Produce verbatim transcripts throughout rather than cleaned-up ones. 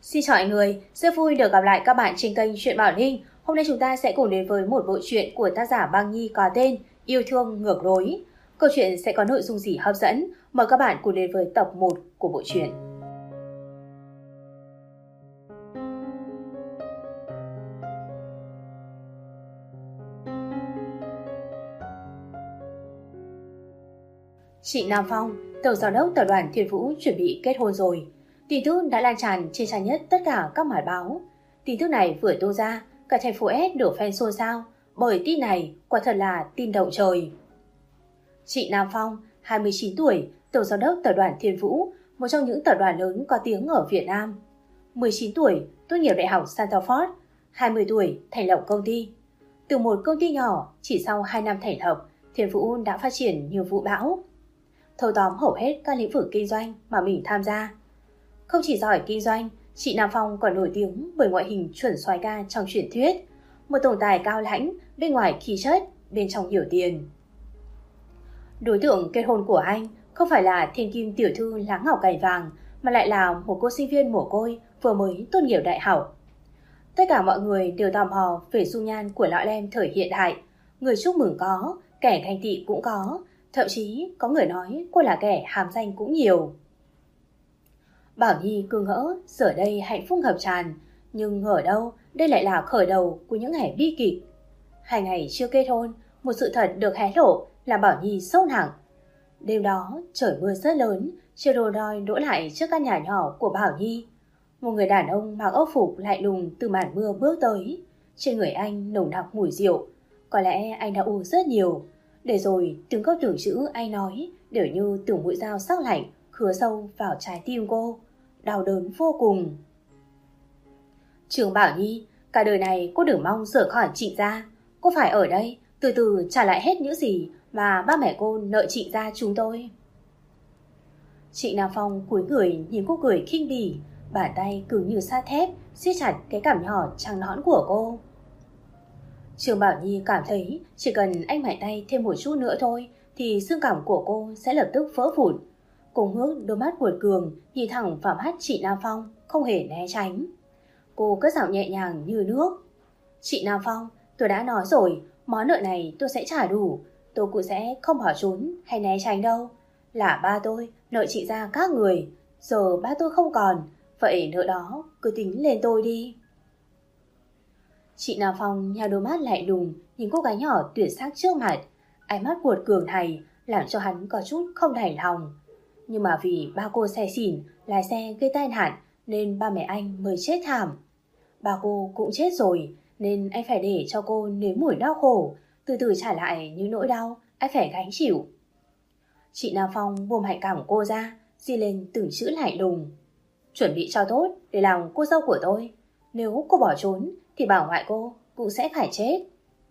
Xin chào mọi người, rất vui được gặp lại các bạn trên kênh Truyện Bảo Linh. Hôm nay chúng ta sẽ cùng đến với một bộ truyện của tác giả Băng Nhi có tên Yêu Thương Ngược Lối. Câu chuyện sẽ có nội dung gì hấp dẫn? Mời các bạn cùng đến với tập một của bộ truyện. Chị Nam Phong, tổng giám đốc tập đoàn Thiên Vũ chuẩn bị kết hôn rồi. Tin tức đã lan tràn trên trang nhất tất cả các mặt báo. Tin tức này vừa tung ra, cả thành phố S đổ fan xôn xao, bởi tin này quả thật là tin động trời. Chị Nam Phong, hai mươi chín tuổi, tổng giám đốc tập đoàn Thiên Vũ, một trong những tập đoàn lớn có tiếng ở Việt Nam. mười chín tuổi, tốt nghiệp đại học Stanford, hai mươi tuổi, thành lập công ty. Từ một công ty nhỏ, chỉ sau hai năm thành lập, Thiên Vũ đã phát triển như vũ bão, thâu tóm hầu hết các lĩnh vực kinh doanh mà mình tham gia. Không chỉ giỏi kinh doanh, chị Nam Phong còn nổi tiếng bởi ngoại hình chuẩn soái ca trong truyền thuyết, một tổng tài cao lãnh, bên ngoài khí chất, bên trong nhiều tiền. Đối tượng kết hôn của anh không phải là thiên kim tiểu thư lá ngọc cành vàng, mà lại là một cô sinh viên mồ côi vừa mới tốt nghiệp đại học. Tất cả mọi người đều tò mò về dung nhan của lão lem thời hiện đại. Người chúc mừng có, kẻ ganh tị cũng có, thậm chí có người nói cô là kẻ hàm danh cũng nhiều. Bảo Nhi cứ ngỡ giờ đây hạnh phúc ngập tràn, nhưng ngờ đâu đây lại là khởi đầu của những ngày bi kịch. Hai ngày chưa kết hôn, một sự thật được hé lộ làm Bảo Nhi sốc nặng. Đêm đó trời mưa rất lớn, chiếc đồ đoi đỗ lại trước căn nhà nhỏ của Bảo Nhi. Một người đàn ông mặc âu phục lạnh lùng từ màn mưa bước tới. Trên người anh nồng nặc mùi rượu, có lẽ anh đã uống rất nhiều. Để rồi từng câu từng chữ anh nói đều như từng mũi dao sắc lạnh khứa sâu vào trái tim cô, đau đớn vô cùng. Trường Bảo Nhi, cả đời này cô đừng mong rời khỏi Trịnh gia. Cô phải ở đây từ từ trả lại hết những gì mà ba mẹ cô nợ Trịnh gia chúng tôi. Chị Nam Phong cúi người nhìn cô cười khinh bỉ, bàn tay cứng như sắt thép siết chặt cái cằm nhỏ trắng nõn của cô. Trường Bảo Nhi cảm thấy chỉ cần anh mạnh tay thêm một chút nữa thôi thì xương cằm của cô sẽ lập tức vỡ vụn. Cô ngước đôi mắt cuột cường nhìn thẳng vào mắt chị Nam Phong, không hề né tránh. Cô cất giọng nhẹ nhàng như nước. Chị Nam Phong, tôi đã nói rồi, món nợ này tôi sẽ trả đủ. Tôi cũng sẽ không bỏ trốn hay né tránh đâu. Là ba tôi nợ chị ra các người, giờ ba tôi không còn, vậy nợ đó cứ tính lên tôi đi. Chị Nam Phong nhào đôi mắt lạnh lùng nhìn cô gái nhỏ tuyệt sắc trước mặt. Ánh mắt cuột cường này làm cho hắn có chút không đành lòng. Nhưng mà vì ba cô say xỉn, lái xe gây tai nạn nên ba mẹ anh mới chết thảm. Ba cô cũng chết rồi nên anh phải để cho cô nếm mùi đau khổ, từ từ trả lại những nỗi đau anh phải gánh chịu. Chị Nam Phong buông hạnh cảm của cô ra, di lên từng chữ lạnh lùng. Chuẩn bị cho tốt để làm cô dâu của tôi. Nếu cô bỏ trốn thì bà ngoại cô cũng sẽ phải chết.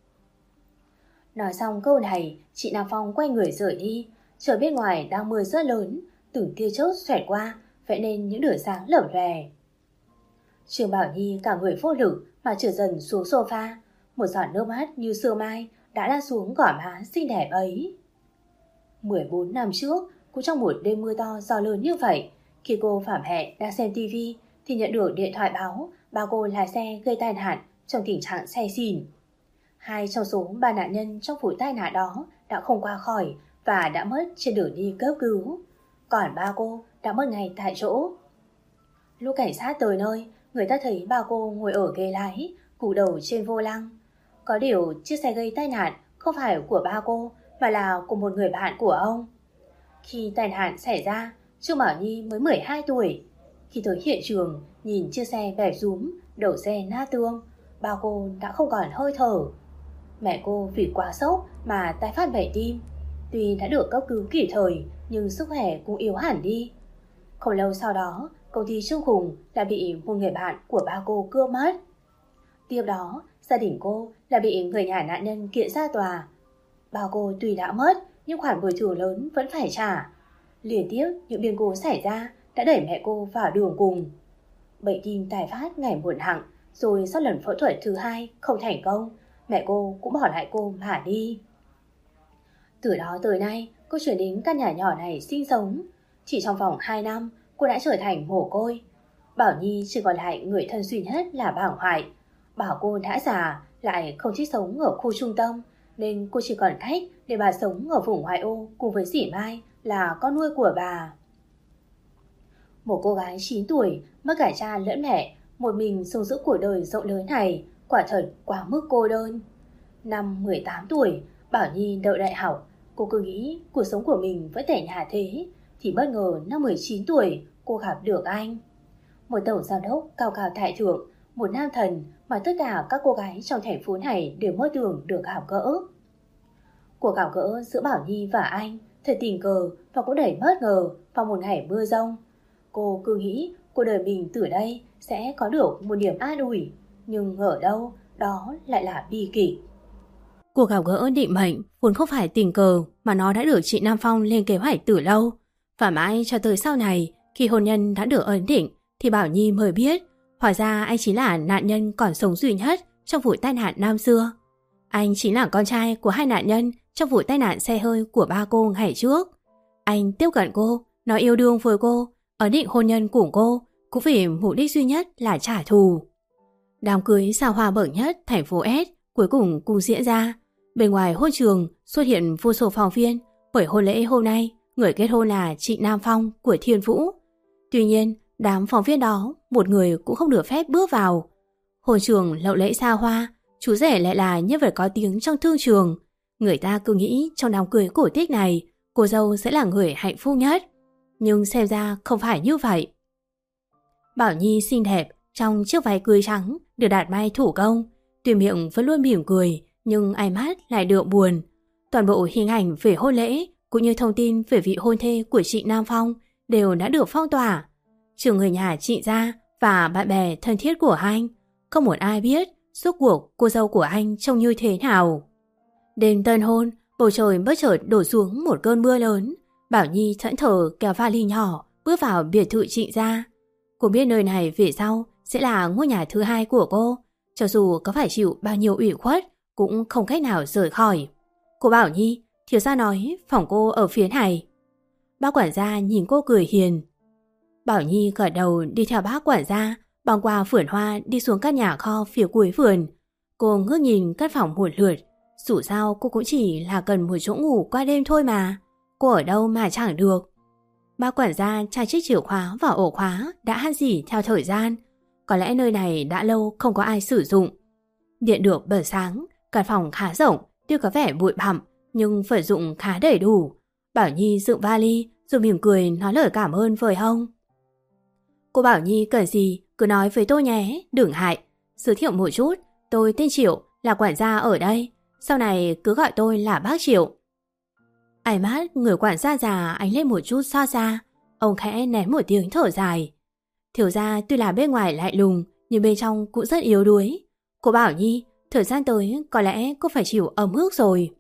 Nói xong câu này, chị Nam Phong quay người rời đi. Trời bên ngoài đang mưa rất lớn, từng tia chớp xoẹt qua, vẽ nên những đửa sáng lởm lòe. Trường Bảo Nhi cả người vô lực mà trượt dần xuống sofa. Một giọt nước mắt như sương mai đã lan xuống gò má xinh đẹp ấy. mười bốn năm trước, cũng trong một đêm mưa to gió lớn như vậy, khi cô và mẹ đang xem tivi thì nhận được điện thoại báo ba cô lái xe gây tai nạn trong tình trạng say xỉn. Hai trong số ba nạn nhân trong vụ tai nạn đó đã không qua khỏi và đã mất trên đường đi cấp cứu, còn ba cô đã mất ngay tại chỗ. Lúc cảnh sát tới nơi, người ta thấy ba cô ngồi ở ghế lái, cúi đầu trên vô lăng. Có điều chiếc xe gây tai nạn không phải của ba cô mà là của một người bạn của ông. Khi tai nạn xảy ra, Trương Bảo Nhi mới mười hai tuổi. Khi tới hiện trường, nhìn chiếc xe bẹp rúm, đầu xe nát tương, ba cô đã không còn hơi thở. Mẹ cô vì quá sốc mà tái phát bệnh tim. Tuy đã được cấp cứu kịp thời nhưng sức khỏe cũng yếu hẳn đi. Không lâu sau đó, công ty Trương Hùng đã bị một người bạn của ba cô cướp mất. Tiếp đó, gia đình cô là bị người nhà nạn nhân kiện ra tòa. Ba cô tuy đã mất nhưng khoản bồi thường lớn vẫn phải trả. Liên tiếp những biến cố xảy ra đã đẩy mẹ cô vào đường cùng. Bệnh tim tái phát ngày một nặng, rồi sau lần phẫu thuật thứ hai không thành công, mẹ cô cũng bỏ lại cô mà đi. Từ đó tới nay, cô chuyển đến căn nhà nhỏ này sinh sống. Chỉ trong vòng hai năm, cô đã trở thành mồ côi. Bảo Nhi chỉ còn lại người thân duy nhất là Bảng Hoại. Bảo cô đã già, lại không thích sống ở khu trung tâm, nên cô chỉ còn cách để bà sống ở vùng ngoại ô cùng với dì Mai là con nuôi của bà. Một cô gái chín tuổi, mất cả cha lẫn mẹ, một mình sống giữa cuộc đời rộng lớn này, quả thật quá mức cô đơn. Năm mười tám tuổi, Bảo Nhi đậu đại học, cô cứ nghĩ cuộc sống của mình vẫn tẻ nhạt thế, thì bất ngờ năm mười chín tuổi cô gặp được anh. Một tổng giám đốc cao cao tại thượng, một nam thần mà tất cả các cô gái trong thành phố này đều mơ tưởng được gặp gỡ. Cuộc gặp gỡ giữa Bảo Nhi và anh thật tình cờ và cũng đầy bất ngờ vào một ngày mưa giông. Cô cứ nghĩ cuộc đời mình từ đây sẽ có được một niềm an ủi, nhưng ở đâu đó lại là bi kịch. Cuộc gặp gỡ định mệnh vốn không phải tình cờ mà nó đã được chị Nam Phong lên kế hoạch từ lâu. Và mãi cho tới sau này, khi hôn nhân đã được ấn định, thì Bảo Nhi mới biết hóa ra anh chính là nạn nhân còn sống duy nhất trong vụ tai nạn năm xưa. Anh chính là con trai của hai nạn nhân trong vụ tai nạn xe hơi của ba cô ngày trước. Anh tiếp cận cô, nói yêu đương với cô, ấn định hôn nhân cùng cô, cũng vì mục đích duy nhất là trả thù. Đám cưới xa hoa bậc nhất thành phố S cuối cùng cũng diễn ra. Bên ngoài hôn trường xuất hiện vô số phóng viên, bởi hôn lễ hôm nay người kết hôn là chị Nam Phong của Thiên Vũ. Tuy nhiên, đám phóng viên đó một người cũng không được phép bước vào. Hôn trường lộng lẫy xa hoa, chú rể lại là nhân vật có tiếng trong thương trường. Người ta cứ nghĩ trong đám cưới cổ tích này, cô dâu sẽ là người hạnh phúc nhất. Nhưng xem ra không phải như vậy. Bảo Nhi xinh đẹp trong chiếc váy cưới trắng được đặt may thủ công, tuy miệng vẫn luôn mỉm cười nhưng ánh mắt lại đượm buồn. Toàn bộ hình ảnh về hôn lễ cũng như thông tin về vị hôn thê của chị Nam Phong đều đã được phong tỏa. Trừ người nhà chị ra và bạn bè thân thiết của anh, không một ai biết rốt cuộc cô dâu của anh trông như thế nào. Đêm tân hôn, bầu trời bất chợt đổ xuống một cơn mưa lớn. Bảo Nhi thẫn thờ kéo vali nhỏ bước vào biệt thự chị ra. Cô biết nơi này về sau sẽ là ngôi nhà thứ hai của cô, cho dù có phải chịu bao nhiêu ủy khuất cũng không cách nào rời khỏi. Cô bảo Nhi, thiếu gia nói phòng cô ở phía này. Bác quản gia nhìn cô cười hiền. Bảo Nhi gật đầu đi theo bác quản gia, băng qua vườn hoa đi xuống căn nhà kho phía cuối vườn. Cô ngước nhìn căn phòng một lượt, dù sao cô cũng chỉ là cần một chỗ ngủ qua đêm thôi mà. Cô ở đâu mà chẳng được. Bác quản gia tra chiếc chìa khóa vào ổ khóa đã han dỉ theo thời gian. Có lẽ nơi này đã lâu không có ai sử dụng. Điện được bật sáng, căn phòng khá rộng, tuy có vẻ bụi bặm nhưng vật dụng khá đầy đủ. Bảo Nhi dựng vali rồi mỉm cười nói lời cảm ơn với ông. Cô Bảo Nhi cần gì cứ nói với tôi nhé, đừng hại. Giới thiệu một chút, tôi tên Triệu, là quản gia ở đây. Sau này cứ gọi tôi là bác Triệu. Ánh mắt người quản gia già ánh lên một chút xa xa. Ông khẽ ném một tiếng thở dài. Thiếu gia tuy là bên ngoài lạnh lùng nhưng bên trong cũng rất yếu đuối. Cô Bảo Nhi, thời gian tới có lẽ cô phải chịu ấm ức rồi.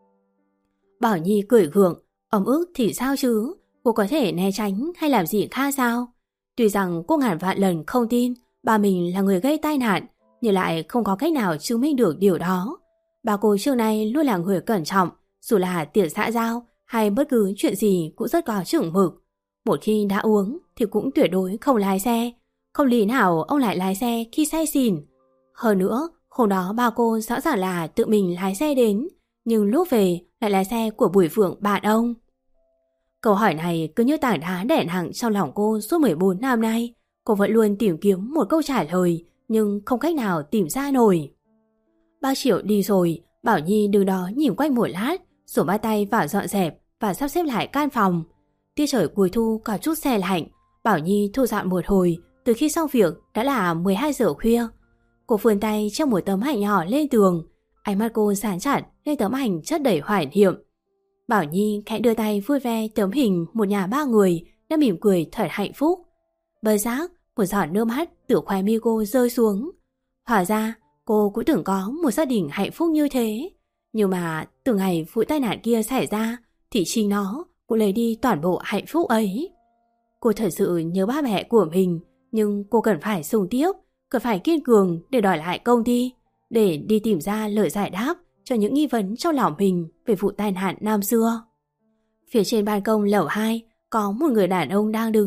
Bảo Nhi cười gượng. Ấm ức thì sao chứ? Cô có thể né tránh hay làm gì khác sao? Tuy rằng cô ngàn vạn lần không tin bà mình là người gây tai nạn, nhưng lại không có cách nào chứng minh được điều đó. Bà cô trước nay luôn là người cẩn trọng, dù là tiệc xã giao hay bất cứ chuyện gì cũng rất có chừng mực. Một khi đã uống thì cũng tuyệt đối không lái xe. Không lý nào ông lại lái xe khi say xỉn. Hơn nữa, hôm đó bà cô rõ ràng là tự mình lái xe đến, nhưng lúc về lại lái xe của Bùi Phượng bạn ông. Câu hỏi này cứ như tảng đá đè nặng trong lòng cô suốt mười bốn năm nay. Cô vẫn luôn tìm kiếm một câu trả lời, nhưng không cách nào tìm ra nổi. Bác Triệu đi rồi, Bảo Nhi đứng đó nhìn quanh một lát, rồi bắt tay vào dọn dẹp và sắp xếp lại căn phòng. Tiết trời cuối thu có chút se lạnh, Bảo Nhi thu dọn một hồi, từ khi xong việc đã là mười hai giờ khuya. Cô vươn tay trong một tấm ảnh nhỏ lên tường, ánh mắt cô dán chặt lên tấm ảnh chất đầy hoài niệm. Bảo Nhi khẽ đưa tay vuốt ve tấm hình một nhà ba người đang mỉm cười thật hạnh phúc. Bất giác, một giọt nước mắt từ khóe mi cô rơi xuống. Hóa ra, cô cũng tưởng có một gia đình hạnh phúc như thế. Nhưng mà từ ngày vụ tai nạn kia xảy ra thì chính nó cũng lấy đi toàn bộ hạnh phúc ấy. Cô thật sự nhớ ba mẹ của mình, nhưng cô cần phải sống tiếp, cần phải kiên cường để đòi lại công ty, để đi tìm ra lời giải đáp cho những nghi vấn trong lòng mình về vụ tai nạn năm xưa. Phía trên ban công lầu hai có một người đàn ông đang đứng.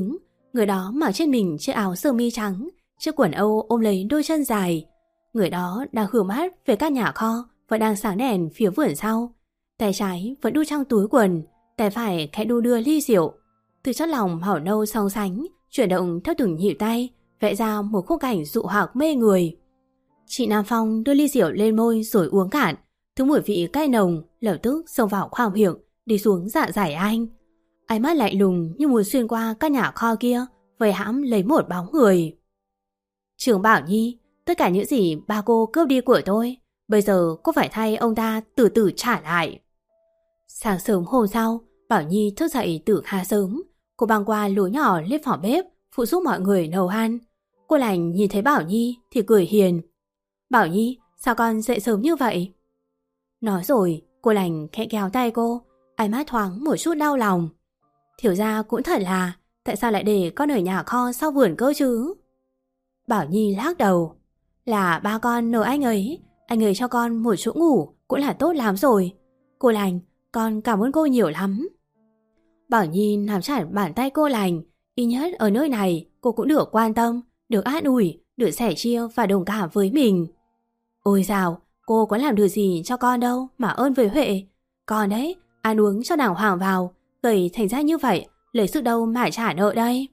Người đó mặc trên mình chiếc áo sơ mi trắng, chiếc quần âu ôm lấy đôi chân dài. Người đó đang hướng mắt về các nhà kho và đang sáng đèn phía vườn sau. Tay trái vẫn đu trong túi quần, tay phải khẽ đu đưa ly rượu. Từ chất lòng màu nâu song sánh, chuyển động theo từng nhịp tay, vẽ ra một khung cảnh dụ hoặc mê người. Chị Nam Phong đưa ly rượu lên môi rồi uống cạn. Thứ mùi vị cay nồng lập tức xông vào khoang miệng, đi xuống dạ dày anh. Ánh mắt lạnh lùng như muốn xuyên qua các nhà kho kia, vây hãm lấy một bóng người. Trường Bảo Nhi, tất cả những gì ba cô cướp đi của tôi, bây giờ cô phải thay ông ta từ từ trả lại. Sáng sớm hôm sau, Bảo Nhi thức dậy từ khá sớm. Cô băng qua lối nhỏ lên phòng bếp, phụ giúp mọi người nấu ăn. Cô Lành nhìn thấy Bảo Nhi thì cười hiền. Bảo Nhi, sao con dậy sớm như vậy? Nói rồi, cô Lành khẽ kéo tay cô, ánh mắt thoáng một chút đau lòng. Thiểu ra cũng thật là, tại sao lại để con ở nhà kho sau vườn cơ chứ? Bảo Nhi lắc đầu. Là ba con nợ anh ấy, anh ấy cho con một chỗ ngủ cũng là tốt lắm rồi. Cô Lành, con cảm ơn cô nhiều lắm. Bảo Nhi nắm chặt bàn tay cô Lành. Ít nhất ở nơi này cô cũng được quan tâm, được an ủi, được sẻ chia và đồng cảm với mình. Ôi dào, cô có làm được gì cho con đâu mà ơn với Huệ. Con đấy, ăn uống cho đàng hoàng vào, gầy thành ra như vậy, lấy sức đâu mà trả nợ đây.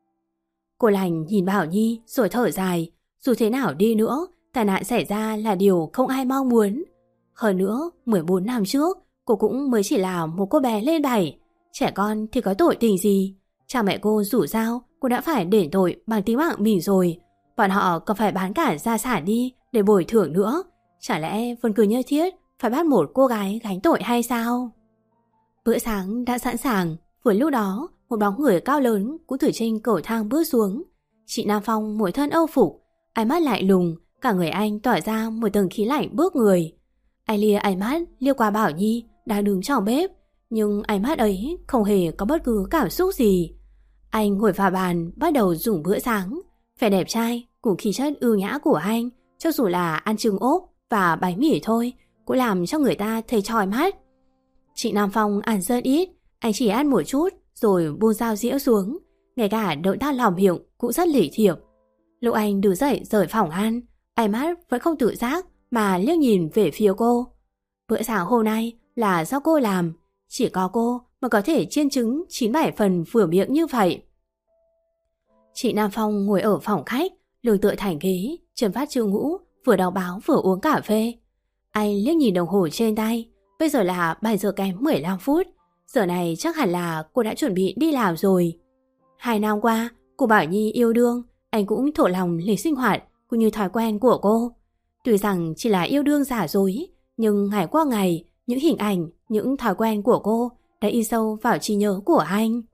Cô Lành nhìn Bảo Nhi rồi thở dài. Dù thế nào đi nữa, tai nạn xảy ra là điều không ai mong muốn. Hơn nữa, mười bốn năm trước, cô cũng mới chỉ là một cô bé lên bảy. Trẻ con thì có tội tình gì? Cha mẹ cô rủ sao cô đã phải đền tội bằng tính mạng mình rồi. Bọn họ còn phải bán cả gia sản đi để bồi thường nữa. Chả lẽ vẫn cứ nhất thiết phải bắt một cô gái gánh tội hay sao? Bữa sáng đã sẵn sàng. Vừa lúc đó, một bóng người cao lớn cũng từ trên cầu thang bước xuống. Chị Nam Phong mỗi thân âu phục, ánh mắt lạnh lùng, cả người anh tỏa ra một tầng khí lạnh bước người. Anh lia ánh mắt liếc qua Bảo Nhi đang đứng trong bếp, nhưng ánh mắt ấy không hề có bất cứ cảm xúc gì. Anh ngồi vào bàn bắt đầu dùng bữa sáng. Vẻ đẹp trai cùng khí chất ưu nhã của anh, cho dù là ăn trứng ốp và bánh mì thôi, cũng làm cho người ta thấy chói mắt. Chị Nam Phong ăn rất ít, anh chỉ ăn một chút rồi buông dao dĩa xuống. Ngay cả động tác lỏng miệng cũng rất lỉ thiệp. Lúc anh đứng dậy rời phòng ăn, ánh mắt vẫn không tự giác mà liếc nhìn về phía cô. Bữa sáng hôm nay là do cô làm, chỉ có cô mà có thể chiên trứng chín bảy phần vừa miệng như vậy. Chị Nam Phong ngồi ở phòng khách, lưng tựa thành ghế, chân phát chiêu ngũ, vừa đọc báo vừa uống cà phê. Anh liếc nhìn đồng hồ trên tay, bây giờ là bảy giờ kém mười lăm phút. Giờ này chắc hẳn là cô đã chuẩn bị đi làm rồi. Hai năm qua, cô Bảo Nhi yêu đương, anh cũng thổ lòng lịch sinh hoạt cũng như thói quen của cô. Tuy rằng chỉ là yêu đương giả dối, nhưng ngày qua ngày, những hình ảnh, những thói quen của cô đã in sâu vào trí nhớ của anh.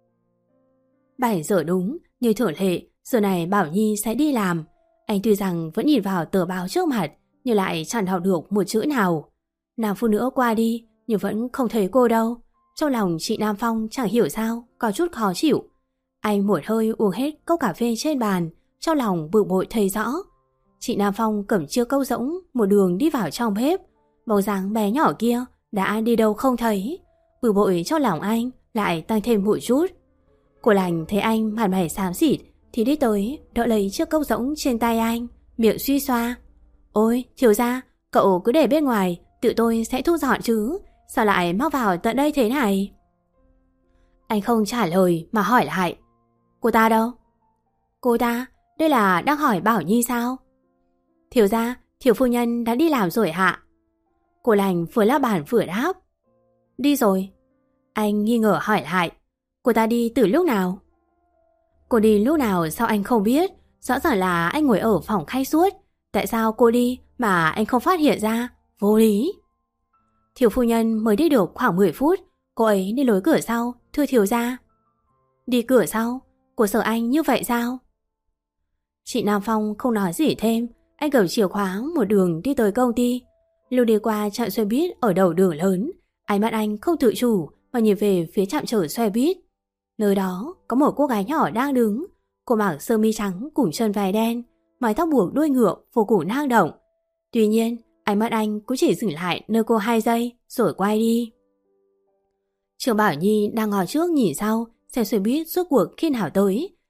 bảy giờ đúng, như thường lệ, giờ này Bảo Nhi sẽ đi làm. Anh tuy rằng vẫn nhìn vào tờ báo trước mặt, nhưng lại chẳng đọc được một chữ nào. Nam phụ nữ qua đi, nhưng vẫn không thấy cô đâu. Trong lòng chị Nam Phong chẳng hiểu sao, có chút khó chịu. Anh một hơi uống hết cốc cà phê trên bàn, trong lòng bực bội thấy rõ. Chị Nam Phong cầm chiếc cốc rỗng, một đường đi vào trong bếp. Bóng dáng bé nhỏ kia đã đi đâu không thấy. Bực bội trong lòng anh lại tăng thêm một chút. Cô Lành thấy anh mặt mày xám xịt thì đi tới đỡ lấy chiếc cốc rỗng trên tay anh, miệng suy xoa. Ôi, thiếu gia, cậu cứ để bên ngoài, tự tôi sẽ thu dọn chứ. Sao lại móc vào tận đây thế này? Anh không trả lời mà hỏi lại. Cô ta đâu? Cô ta? Đây là đang hỏi Bảo Nhi sao? Thiếu gia, thiếu phu nhân đã đi làm rồi hạ. Cô Lành vừa la bàn vừa đáp. Đi rồi. Anh nghi ngờ hỏi lại. Cô ta đi từ lúc nào? Cô đi lúc nào sao anh không biết? Rõ ràng là anh ngồi ở phòng khách suốt. Tại sao cô đi mà anh không phát hiện ra? Vô lý. Thiếu phu nhân mới đi được khoảng mười phút. Cô ấy đi lối cửa sau, thưa thiếu gia. Đi cửa sau? Cô sợ anh như vậy sao? Chị Nam Phong không nói gì thêm. Anh cầm chìa khóa một đường đi tới công ty. Lúc đi qua trạm xe buýt ở đầu đường lớn, ánh mắt anh không tự chủ mà nhìn về phía trạm chở xe buýt. Nơi đó có một cô gái nhỏ đang đứng. Cô mặc sơ mi trắng cùng chân váy đen, mái tóc buộc đuôi ngựa vô cùng năng động. Tuy nhiên, ánh mắt anh cũng chỉ dừng lại nơi cô hai giây rồi quay đi. Trường Bảo Nhi đang ngồi trước nhìn sau xem xe buýt suốt cuộc khi nào tới.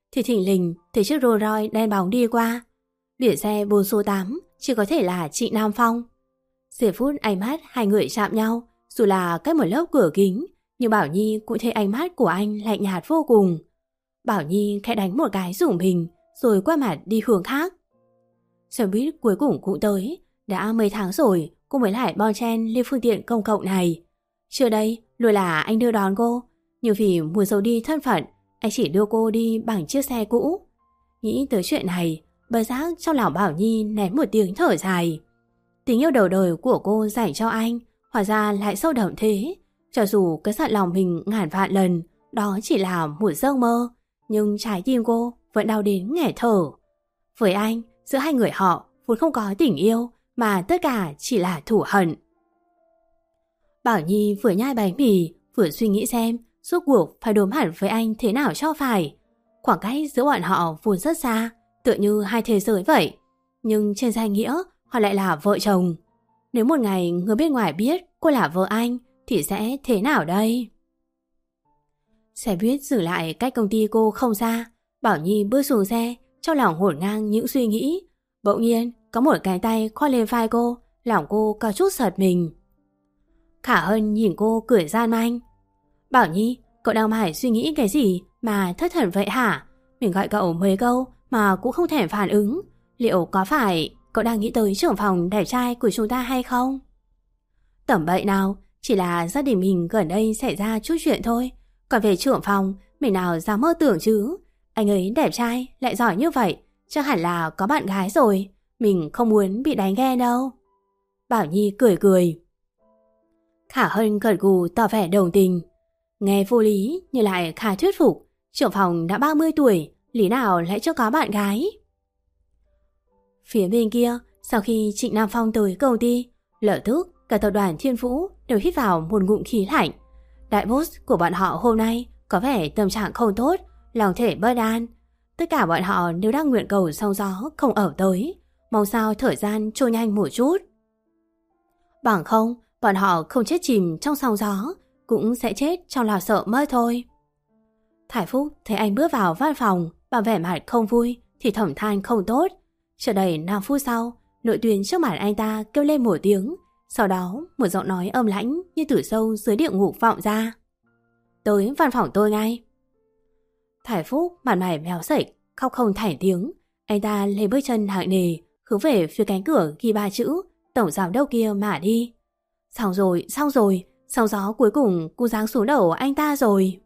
thì thỉnh lình thấy chiếc Rolls Royce đen bóng đi qua. Biển xe bốn số tám chỉ có thể là Trịnh Nam Phong. Giây phút ánh mắt hai người chạm nhau, dù là cách một lớp cửa kính, nhưng Bảo Nhi cũng thấy ánh mắt của anh lạnh nhạt vô cùng. Bảo Nhi khẽ đánh một cái rủng mình, rồi quay mặt đi hướng khác. Xe buýt cuối cùng cũng tới. Đã mấy tháng rồi cô mới lại bon chen lên phương tiện công cộng này. Trước đây luôn là anh đưa đón cô, nhưng vì muốn giấu đi thân phận, anh chỉ đưa cô đi bằng chiếc xe cũ. Nghĩ tới chuyện này, bất giác trong lòng Bảo Nhi ném một tiếng thở dài. Tình yêu đầu đời của cô dành cho anh hóa ra lại sâu đậm thế. Cho dù cái giận lòng mình ngàn vạn lần đó chỉ là một giấc mơ, nhưng trái tim cô vẫn đau đến nghẹt thở. Với anh, giữa hai người họ vốn không có tình yêu, mà tất cả chỉ là thù hận. Bảo Nhi vừa nhai bánh mì vừa suy nghĩ xem rốt cuộc phải đối mặt với anh thế nào cho phải. Khoảng cách giữa bọn họ vốn rất xa, tựa như hai thế giới vậy, nhưng trên danh nghĩa họ lại là vợ chồng. Nếu một ngày người bên ngoài biết cô là vợ anh thì sẽ thế nào đây? Xe buýt dừng lại cách công ty cô không xa. Bảo Nhi bước xuống xe, trong lòng hỗn ngang những suy nghĩ. Bỗng nhiên có một cái tay khoác lên vai cô, lòng cô có chút giật mình. Khả Hân nhìn cô cười gian manh. Bảo Nhi, cậu đang mải suy nghĩ cái gì mà thất thần vậy hả? Mình gọi cậu mấy câu mà cũng không thèm phản ứng. Liệu có phải cậu đang nghĩ tới trưởng phòng đẹp trai của chúng ta hay không? Tẩm bậy nào, chỉ là gia đình mình gần đây xảy ra chút chuyện thôi. Còn về trưởng phòng, mình nào dám mơ tưởng chứ. Anh ấy đẹp trai, lại giỏi như vậy, chắc hẳn là có bạn gái rồi. Mình không muốn bị đánh ghen đâu. Bảo Nhi cười cười. Khả Hân gật gù tỏ vẻ đồng tình. Nghe vô lý nhưng lại khá thuyết phục. Trưởng phòng đã ba mươi tuổi, lý nào lại chưa có bạn gái? Phía bên kia, sau khi Trịnh Nam Phong tới công ty, lập tức cả tập đoàn Thiên Vũ đều hít vào một ngụm khí lạnh. Đại boss của bọn họ hôm nay có vẻ tâm trạng không tốt, lòng thể bất an. Tất cả bọn họ đều đang nguyện cầu sóng gió không ở tới, mong sao thời gian trôi nhanh một chút. Bằng không, bọn họ không chết chìm trong sóng gió, cũng sẽ chết trong lo sợ mất thôi. Thải Phúc thấy anh bước vào văn phòng bằng vẻ mặt không vui thì thầm than không tốt. Chưa đầy năm phút sau, nội tuyến trước mặt anh ta kêu lên một tiếng. Sau đó một giọng nói âm lãnh như từ sâu dưới địa ngục vọng ra. Tới văn phòng tôi ngay. Thải Phúc mặt mày méo sạch, khóc không thành tiếng. Anh ta lấy bước chân nặng nề hướng về phía cánh cửa ghi ba chữ tổng giám đốc kia mà đi. Xong rồi, xong rồi, sóng gió cuối cùng cũng giáng xuống đầu anh ta rồi.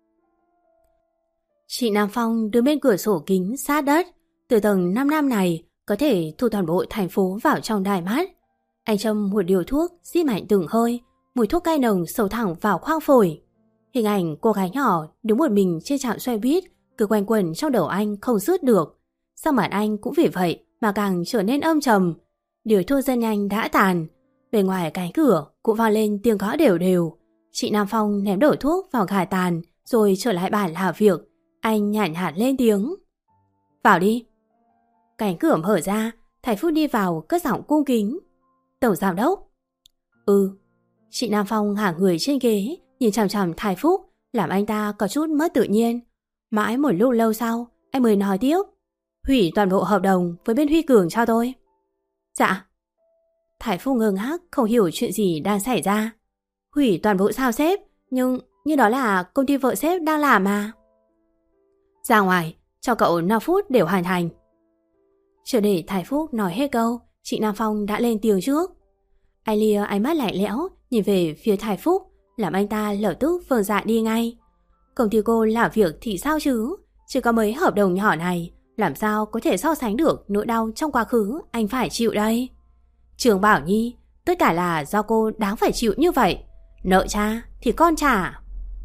Chị Nam Phong đứng bên cửa sổ kính sát đất. Từ tầng năm năm này có thể thu toàn bộ thành phố vào trong đài mắt. Anh châm một điều thuốc, xít mạnh từng hơi, mùi thuốc cay nồng sâu thẳng vào khoang phổi. Hình ảnh cô gái nhỏ đứng một mình trên trạm xe buýt cứ quanh quẩn trong đầu anh không dứt được. Sao mặt anh cũng vì vậy mà càng trở nên âm trầm. Điều thuốc rất nhanh đã tàn. Bên ngoài cái cửa cũng vang lên tiếng gõ đều đều. Chị Nam Phong ném đổ thuốc vào gà tàn rồi trở lại bàn làm việc. Anh nhàn nhạt lên tiếng. Vào đi. Cánh cửa mở ra, Thải Phúc đi vào cất giọng cung kính. Tổng giám đốc. Ừ. Chị Nam Phong ngả người trên ghế, nhìn chằm chằm Thải Phúc, làm anh ta có chút mất tự nhiên. Mãi một lúc lâu sau, anh mới nói tiếp. Hủy toàn bộ hợp đồng với bên Huy Cường cho tôi. Dạ. Thải Phúc ngơ ngác không hiểu chuyện gì đang xảy ra. Hủy toàn bộ sao sếp, nhưng như đó là công ty vợ sếp đang làm mà. Ra ngoài, cho cậu năm phút để hoàn thành. Chưa để Thải Phúc nói hết câu, chị Nam Phong đã lên tiếng trước. Anh lia ánh mắt lạnh lẽo nhìn về phía Thải Phúc, làm anh ta lập tức vâng dạ đi ngay. Công ty cô làm việc thì sao chứ, chỉ có mấy hợp đồng nhỏ này, làm sao có thể so sánh được nỗi đau trong quá khứ anh phải chịu đây. Trường Bảo Nhi, tất cả là do cô đáng phải chịu như vậy. Nợ cha thì con trả.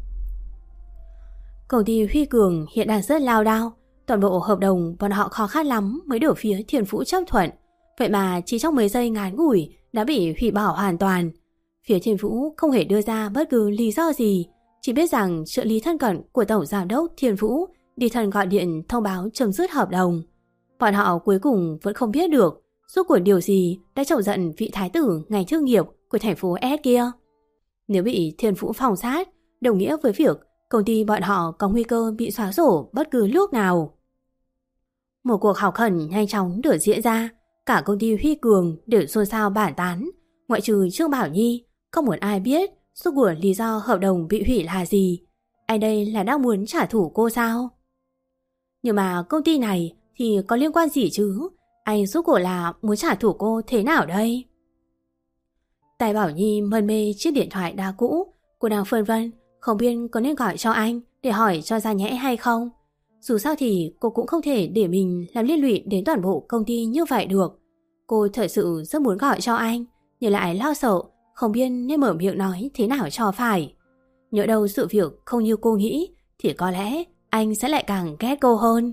Công ty Huy Cường hiện đang rất lao đao. Toàn bộ hợp đồng bọn họ khó khăn lắm mới được phía Thiên Vũ chấp thuận. Vậy mà chỉ trong mấy giây ngắn ngủi đã bị hủy bỏ hoàn toàn. Phía Thiên Vũ không hề đưa ra bất cứ lý do gì, chỉ biết rằng trợ lý thân cận của Tổng Giám đốc Thiên Vũ đi thần gọi điện thông báo chấm dứt hợp đồng. Bọn họ cuối cùng vẫn không biết được rốt cuộc điều gì đã chọc giận vị thái tử ngành thương nghiệp của thành phố S kia. Nếu bị Thiên Vũ phòng sát, đồng nghĩa với việc công ty bọn họ có nguy cơ bị xóa sổ bất cứ lúc nào. Một cuộc họp khẩn nhanh chóng được diễn ra, cả công ty Huy Cường đều xôn xao bàn tán, ngoại trừ Trương Bảo Nhi, không muốn ai biết suốt cuộc lý do hợp đồng bị hủy là gì. Anh đây là đang muốn trả thù cô sao? Nhưng mà công ty này thì có liên quan gì chứ? Anh suốt cuộc là muốn trả thù cô thế nào đây? Tài Bảo Nhi mân mê chiếc điện thoại đã cũ, cô đang phân vân không biết có nên gọi cho anh để hỏi cho ra nhẽ hay không. Dù sao thì cô cũng không thể để mình làm liên lụy đến toàn bộ công ty như vậy được. Cô thật sự rất muốn gọi cho anh, nhưng lại lo sợ không biết nên mở miệng nói thế nào cho phải. Nhỡ đâu sự việc không như cô nghĩ thì có lẽ anh sẽ lại càng ghét cô hơn.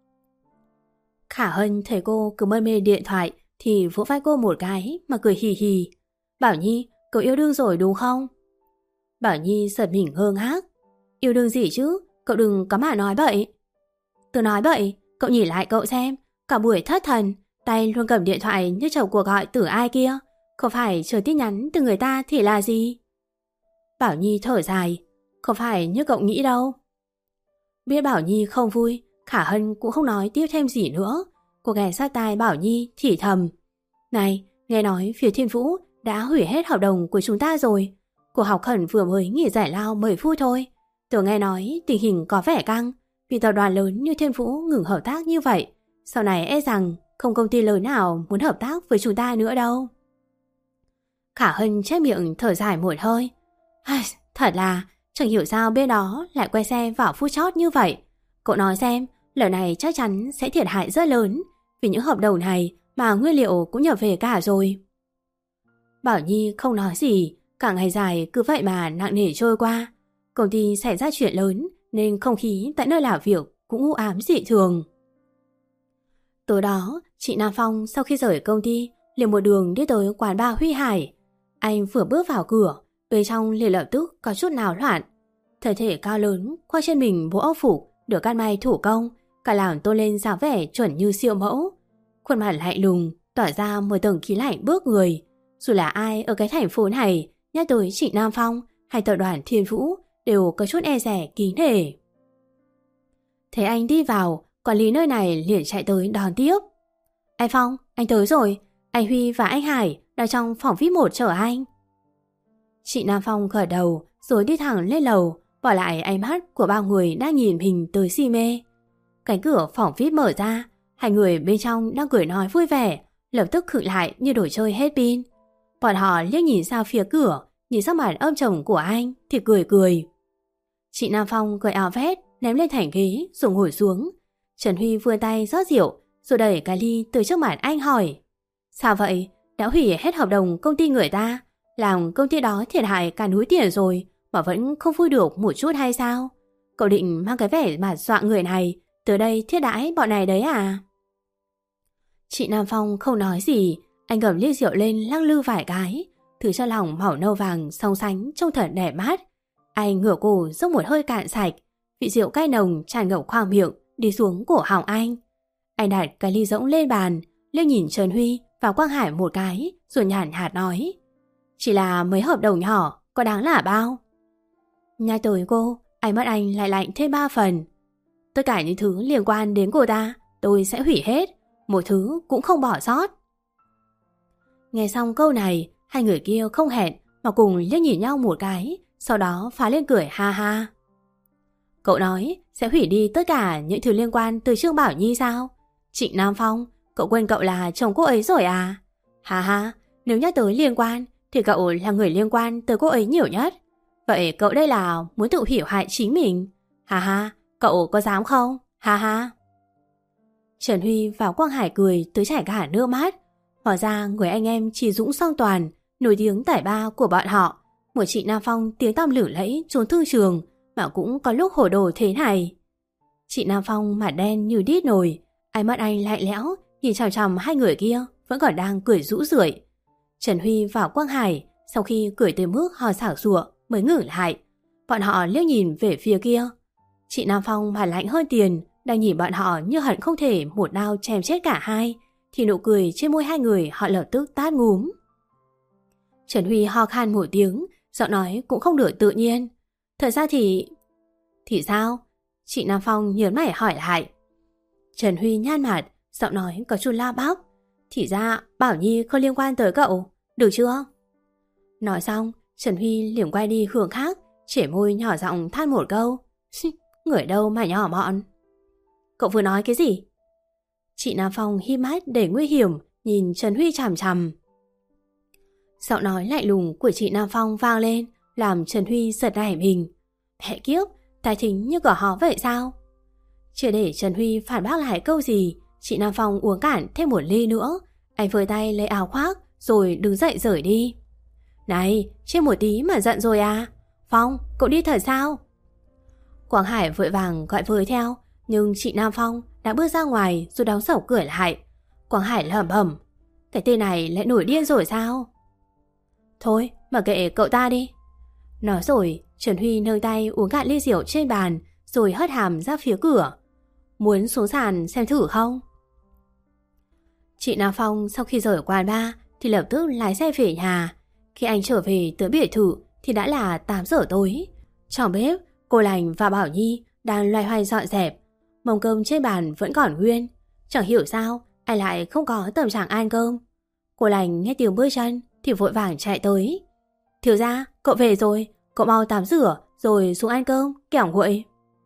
Khả Hân thấy cô cứ mân mê điện thoại thì vỗ vai cô một cái mà cười hì hì. Bảo Nhi, cậu yêu đương rồi đúng không? Bảo Nhi giật mình ngơ ngác. Yêu đương gì chứ? Cậu đừng có mà nói bậy. Tôi nói bậy, cậu nhìn lại cậu xem. Cả buổi thất thần, tay luôn cầm điện thoại như chờ cuộc gọi từ ai kia. Không phải chờ tin nhắn từ người ta thì là gì? Bảo Nhi thở dài. Không phải như cậu nghĩ đâu. Biết Bảo Nhi không vui, Khả Hân cũng không nói tiếp thêm gì nữa. Cô ghé sát tai Bảo Nhi thì thầm. Này, nghe nói phía Thiên Vũ đã hủy hết hợp đồng của chúng ta rồi. Cuộc họp khẩn vừa mới nghỉ giải lao mười phút thôi. Tôi nghe nói tình hình có vẻ căng, vì tập đoàn lớn như Thiên Vũ ngừng hợp tác như vậy. Sau này e rằng không công ty lớn nào muốn hợp tác với chúng ta nữa đâu. Khả Hân chép miệng thở dài một hơi. Thật là chẳng hiểu sao bên đó lại quay xe vào phút chót như vậy. Cậu nói xem, lần này chắc chắn sẽ thiệt hại rất lớn, vì những hợp đồng này mà nguyên liệu cũng nhập về cả rồi. Bảo Nhi không nói gì, cả ngày dài cứ vậy mà nặng nề trôi qua. Công ty xảy ra chuyện lớn nên không khí tại nơi làm việc cũng u ám dị thường. Tối đó, chị Nam Phong sau khi rời công ty liền một đường đi tới quán bar Huy Hải. Anh vừa bước vào cửa, bên trong liền lập tức có chút náo loạn. Thể thể cao lớn, khoác trên mình bộ áo phục được cắt may thủ công, cả làm tôn lên dáng vẻ chuẩn như siêu mẫu. Khuôn mặt lạnh lùng, tỏa ra một tầng khí lạnh bước người. Dù là ai ở cái thành phố này, nhắc tới chị Nam Phong hay tập đoàn Thiên Vũ đều có chút e dè kính nể. Thấy anh đi vào, quản lý nơi này liền chạy tới đón tiếp. Anh Phong, anh tới rồi. Anh Huy và anh Hải đang trong phòng vê i pê một chờ anh. Chị Nam Phong gật đầu rồi đi thẳng lên lầu, bỏ lại ánh mắt của bao người đang nhìn mình tới si mê. Cánh cửa phòng vê i pê mở ra, hai người bên trong đang cười nói vui vẻ, lập tức khựng lại như đồ chơi hết pin. Bọn họ liếc nhìn ra phía cửa, nhìn sắc mặt âm trầm của anh thì cười cười. Chị Nam Phong cởi áo vest ném lên thành ghế rồi ngồi xuống. Trần Huy vươn tay rót rượu rồi đẩy cái ly từ trước mặt anh hỏi. Sao vậy? Đã hủy hết hợp đồng công ty người ta, làm công ty đó thiệt hại cả núi tiền rồi mà vẫn không vui được một chút hay sao? Cậu định mang cái vẻ mà dọa người này từ đây thiết đãi bọn này đấy à? Chị Nam Phong không nói gì, anh cầm ly rượu lên lắc lư vài cái, thứ cho lòng màu nâu vàng song sánh trông thật đẹp mắt. Anh ngửa cổ dốc một hơi cạn sạch, vị rượu cay nồng tràn ngập khoang miệng đi xuống cổ họng anh. Anh đặt cái ly rỗng lên bàn, liếc nhìn Trần Huy và Quang Hải một cái rồi nhàn nhạt nói. Chỉ là mấy hợp đồng nhỏ, có đáng là bao? Nhắc tới cô, ánh mắt anh lại lạnh thêm ba phần. Tất cả những thứ liên quan đến cô ta tôi sẽ hủy hết, một thứ cũng không bỏ sót. Nghe xong câu này, hai người kia không hẹn mà cùng liếc nhìn nhau một cái, sau đó phá lên cười ha ha. Cậu nói sẽ hủy đi tất cả những thứ liên quan từ Trương Bảo Nhi sao? Trịnh Nam Phong, cậu quên cậu là chồng cô ấy rồi à? Ha ha, nếu nhắc tới liên quan thì cậu là người liên quan tới cô ấy nhiều nhất. Vậy cậu đây là muốn tự hủy hoại chính mình? Ha ha, cậu có dám không? Ha ha. Trần Huy và Quang Hải cười tới chảy cả nước mắt. Hóa ra người anh em Chỉ Dũng Song Toàn, nổi tiếng tải ba của bọn họ, một chị Nam Phong tiếng tăm lửng lẫy trốn thương trường mà cũng có lúc hồ đồ thế này. Chị Nam Phong mặt đen như đít nồi, ánh mắt anh lạnh lẽo nhìn chằm chằm hai người kia vẫn còn đang cười rũ rượi. Trần Huy và Quang Hải sau khi cười tới mức ho sảng sủa mới ngừng lại. Bọn họ liếc nhìn về phía kia. Chị Nam Phong mặt lạnh hơn tiền, đang nhìn bọn họ như hận không thể một đao chém chết cả hai, thì nụ cười trên môi hai người họ lập tức tát ngúm. Trần Huy ho khan một tiếng, giọng nói cũng không được tự nhiên. Thật ra thì... Thì sao? Chị Nam Phong nhớn mày hỏi lại. Trần Huy nhăn mặt, giọng nói có chút la bóc. Thì ra Bảo Nhi không liên quan tới cậu, được chưa? Nói xong, Trần Huy liền quay đi hướng khác, chẻ môi nhỏ giọng than một câu. Người đâu mà nhỏ mọn. Cậu vừa nói cái gì? Chị Nam Phong hí mắt để nguy hiểm, nhìn Trần Huy chằm chằm. Giọng nói lạnh lùng của chị Nam Phong vang lên, làm Trần Huy giật nảy mình. Mẹ kiếp, tài thính như cỏ hó vậy sao? Chưa để Trần Huy phản bác lại câu gì, chị Nam Phong uống cạn thêm một ly nữa. Anh vơi tay lấy áo khoác rồi đứng dậy rời đi. Này, trên một tí mà giận rồi à? Phong, cậu đi thật sao? Quảng Hải vội vàng gọi với theo, nhưng chị Nam Phong đã bước ra ngoài rồi đóng sập cửa lại. Quảng Hải lẩm bẩm, cái tên này lại nổi điên rồi sao? Thôi, mà kệ cậu ta đi. Nói rồi, Trần Huy nâng tay uống cạn ly rượu trên bàn rồi hất hàm ra phía cửa. Muốn xuống sàn xem thử không? Chị Nam Phong sau khi rời quán bar thì lập tức lái xe về nhà. Khi anh trở về tới biệt thự thì đã là tám giờ tối. Trong bếp, cô Lành và Bảo Nhi đang loay hoay dọn dẹp. Mâm cơm trên bàn vẫn còn nguyên. Chẳng hiểu sao anh lại không có tâm trạng ăn cơm. Cô Lành nghe tiếng bước chân thì vội vàng chạy tới. Thiếu gia, cậu về rồi, cậu mau tắm rửa rồi xuống ăn cơm, kẻo nguội.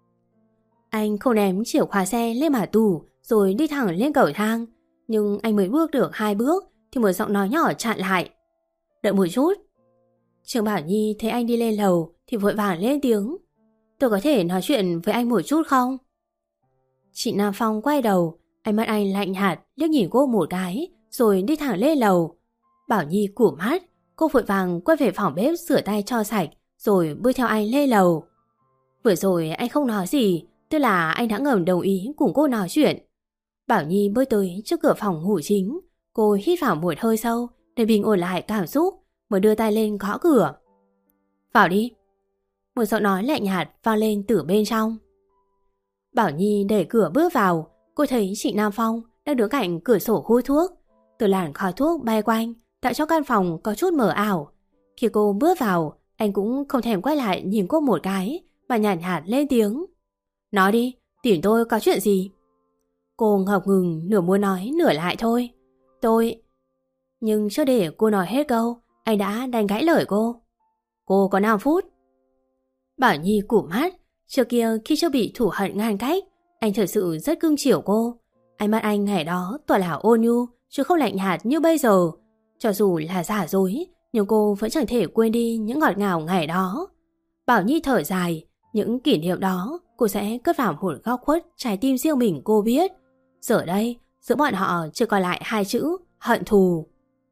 Anh không ném chìa khóa xe lên mặt tủ rồi đi thẳng lên cầu thang. Nhưng anh mới bước được hai bước thì một giọng nói nhỏ chặn lại. Đợi một chút. Trường Bảo Nhi thấy anh đi lên lầu thì vội vàng lên tiếng. Tôi có thể nói chuyện với anh một chút không? Chị Nam Phong quay đầu, ánh mắt anh lạnh nhạt liếc nhìn cô một cái rồi đi thẳng lên lầu. Bảo Nhi cụp mắt, cô vội vàng quay về phòng bếp rửa tay cho sạch rồi bước theo anh lên lầu. Vừa rồi anh không nói gì, tức là anh đã ngầm đồng ý cùng cô nói chuyện. Bảo Nhi bước tới trước cửa phòng ngủ chính. Cô hít vào một hơi sâu để bình ổn lại cảm xúc, mới đưa tay lên gõ cửa. Vào đi. Một giọng nói lạnh nhạt vang lên từ bên trong. Bảo Nhi đẩy cửa bước vào. Cô thấy chị Nam Phong đang đứng cạnh cửa sổ hút thuốc. Từ làn khói thuốc bay quanh tạo cho căn phòng có chút mờ ảo. Khi cô bước vào, anh cũng không thèm quay lại nhìn cô một cái mà nhàn nhạt lên tiếng. Nói đi, tìm tôi có chuyện gì? Cô ngập ngừng, nửa muốn nói nửa lại thôi. Tôi... Nhưng chưa để cô nói hết câu, anh đã đánh gãy lời cô. Cô có năm phút. Bảo Nhi cụp mắt. Trước kia khi chưa bị thủ hận ngăn cách, anh thật sự rất cưng chiều cô. Ánh mắt anh ngày đó toàn là ôn nhu, chứ không lạnh nhạt như bây giờ. Cho dù là giả dối, nhưng cô vẫn chẳng thể quên đi những ngọt ngào ngày đó. Bảo Nhi thở dài. Những kỷ niệm đó cô sẽ cất vào một góc khuất trái tim riêng mình cô biết. Giờ đây, giữa bọn họ chỉ còn lại hai chữ hận thù.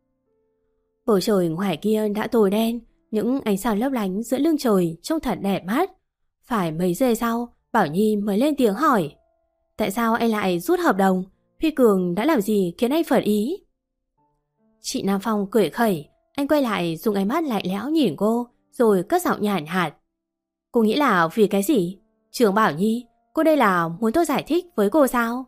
Bầu trời ngoài kia đã tối đen, những ánh sao lấp lánh giữa lưng trời trông thật đẹp mắt. Phải mấy giây sau, Bảo Nhi mới lên tiếng hỏi. Tại sao anh lại rút hợp đồng? Huy Cường đã làm gì khiến anh phật ý? Chị Nam Phong cười khẩy. Anh quay lại dùng ánh mắt lạnh lẽo nhìn cô, rồi cất giọng nhàn nhạt. Cô nghĩ là vì cái gì? Trường Bảo Nhi, cô đây là muốn tôi giải thích với cô sao?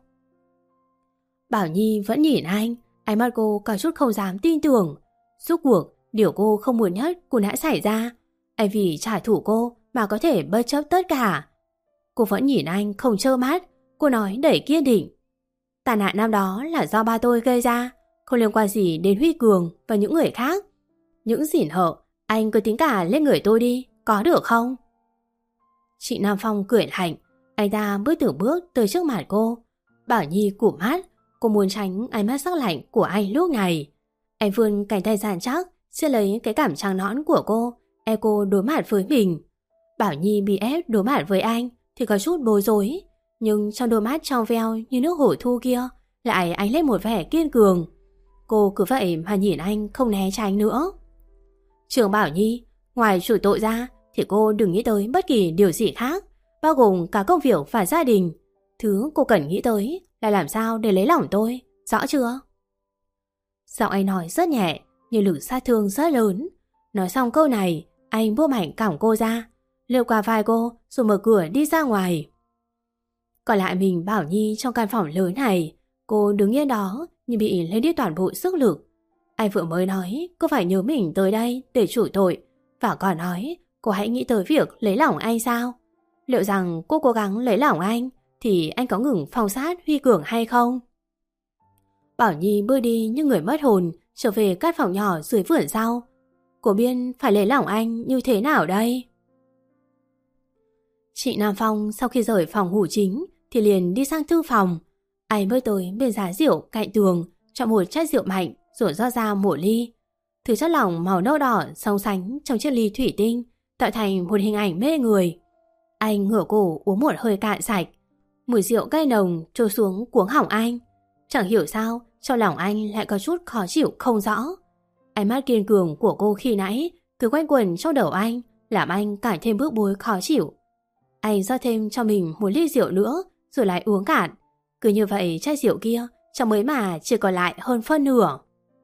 Bảo Nhi vẫn nhìn anh, ánh mắt cô có chút không dám tin tưởng. Suốt cuộc, điều cô không muốn nhất cũng đã xảy ra. Anh vì trả thù cô mà có thể bất chấp tất cả. Cô vẫn nhìn anh không trơ mắt. Cô nói đầy kiên định. Tai nạn năm đó là do ba tôi gây ra, không liên quan gì đến Huy Cường và những người khác. Những gỉn hợ, anh cứ tính cả lên người tôi đi, có được không? Chị Nam Phong cười lạnh. Anh ta bước từng bước tới trước mặt cô. Bảo Nhi cụp mắt. Cô muốn tránh ánh mắt sắc lạnh của anh lúc này. Anh vươn cánh tay dàn chắc sẽ lấy cái cảm trắng nõn của cô, e cô đối mặt với mình. Bảo Nhi bị ép đối mặt với anh thì có chút bối rối, nhưng trong đôi mắt trong veo như nước hổ thu kia lại ánh lên một vẻ kiên cường. Cô cứ vậy mà nhìn anh không né tránh nữa. Trường Bảo Nhi, ngoài chủ tội ra thì cô đừng nghĩ tới bất kỳ điều gì khác, bao gồm cả công việc và gia đình. Thứ cô cần nghĩ tới là làm sao để lấy lòng tôi, rõ chưa? Giọng anh nói rất nhẹ, nhưng lực sát thương rất lớn. Nói xong câu này, anh buông mạnh cẳng cô ra, lướt qua vai cô rồi mở cửa đi ra ngoài. Còn lại mình Bảo Nhi trong căn phòng lớn này, cô đứng yên đó như bị lấy đi toàn bộ sức lực. Anh vừa mới nói cô phải nhớ mình tới đây để chủ tội, và còn nói cô hãy nghĩ tới việc lấy lòng anh sao? Liệu rằng cô cố gắng lấy lòng anh thì anh có ngừng phong sát Huy Cường hay không? Bảo Nhi bước đi như người mất hồn, trở về căn phòng nhỏ dưới vườn sau. Cô biết phải lấy lòng anh như thế nào đây? Chị Nam Phong sau khi rời phòng ngủ chính thì liền đi sang thư phòng. Anh bước tới bên giá rượu cạnh tường, chọn một chai rượu mạnh rồi rót ra một ly. Thứ chất lỏng màu nâu đỏ sóng sánh trong chiếc ly thủy tinh tạo thành một hình ảnh mê người. Anh ngửa cổ uống một hơi cạn sạch. Mùi rượu cay nồng trôi xuống cuống họng anh. Chẳng hiểu sao trong lòng anh lại có chút khó chịu không rõ. Ánh mắt kiên cường của cô khi nãy cứ quanh quẩn trong đầu anh, làm anh càng thêm bức bối khó chịu. Anh rót thêm cho mình một ly rượu nữa rồi lại uống cạn. Cứ như vậy chai rượu kia chẳng mấy mà chỉ còn lại hơn phân nửa.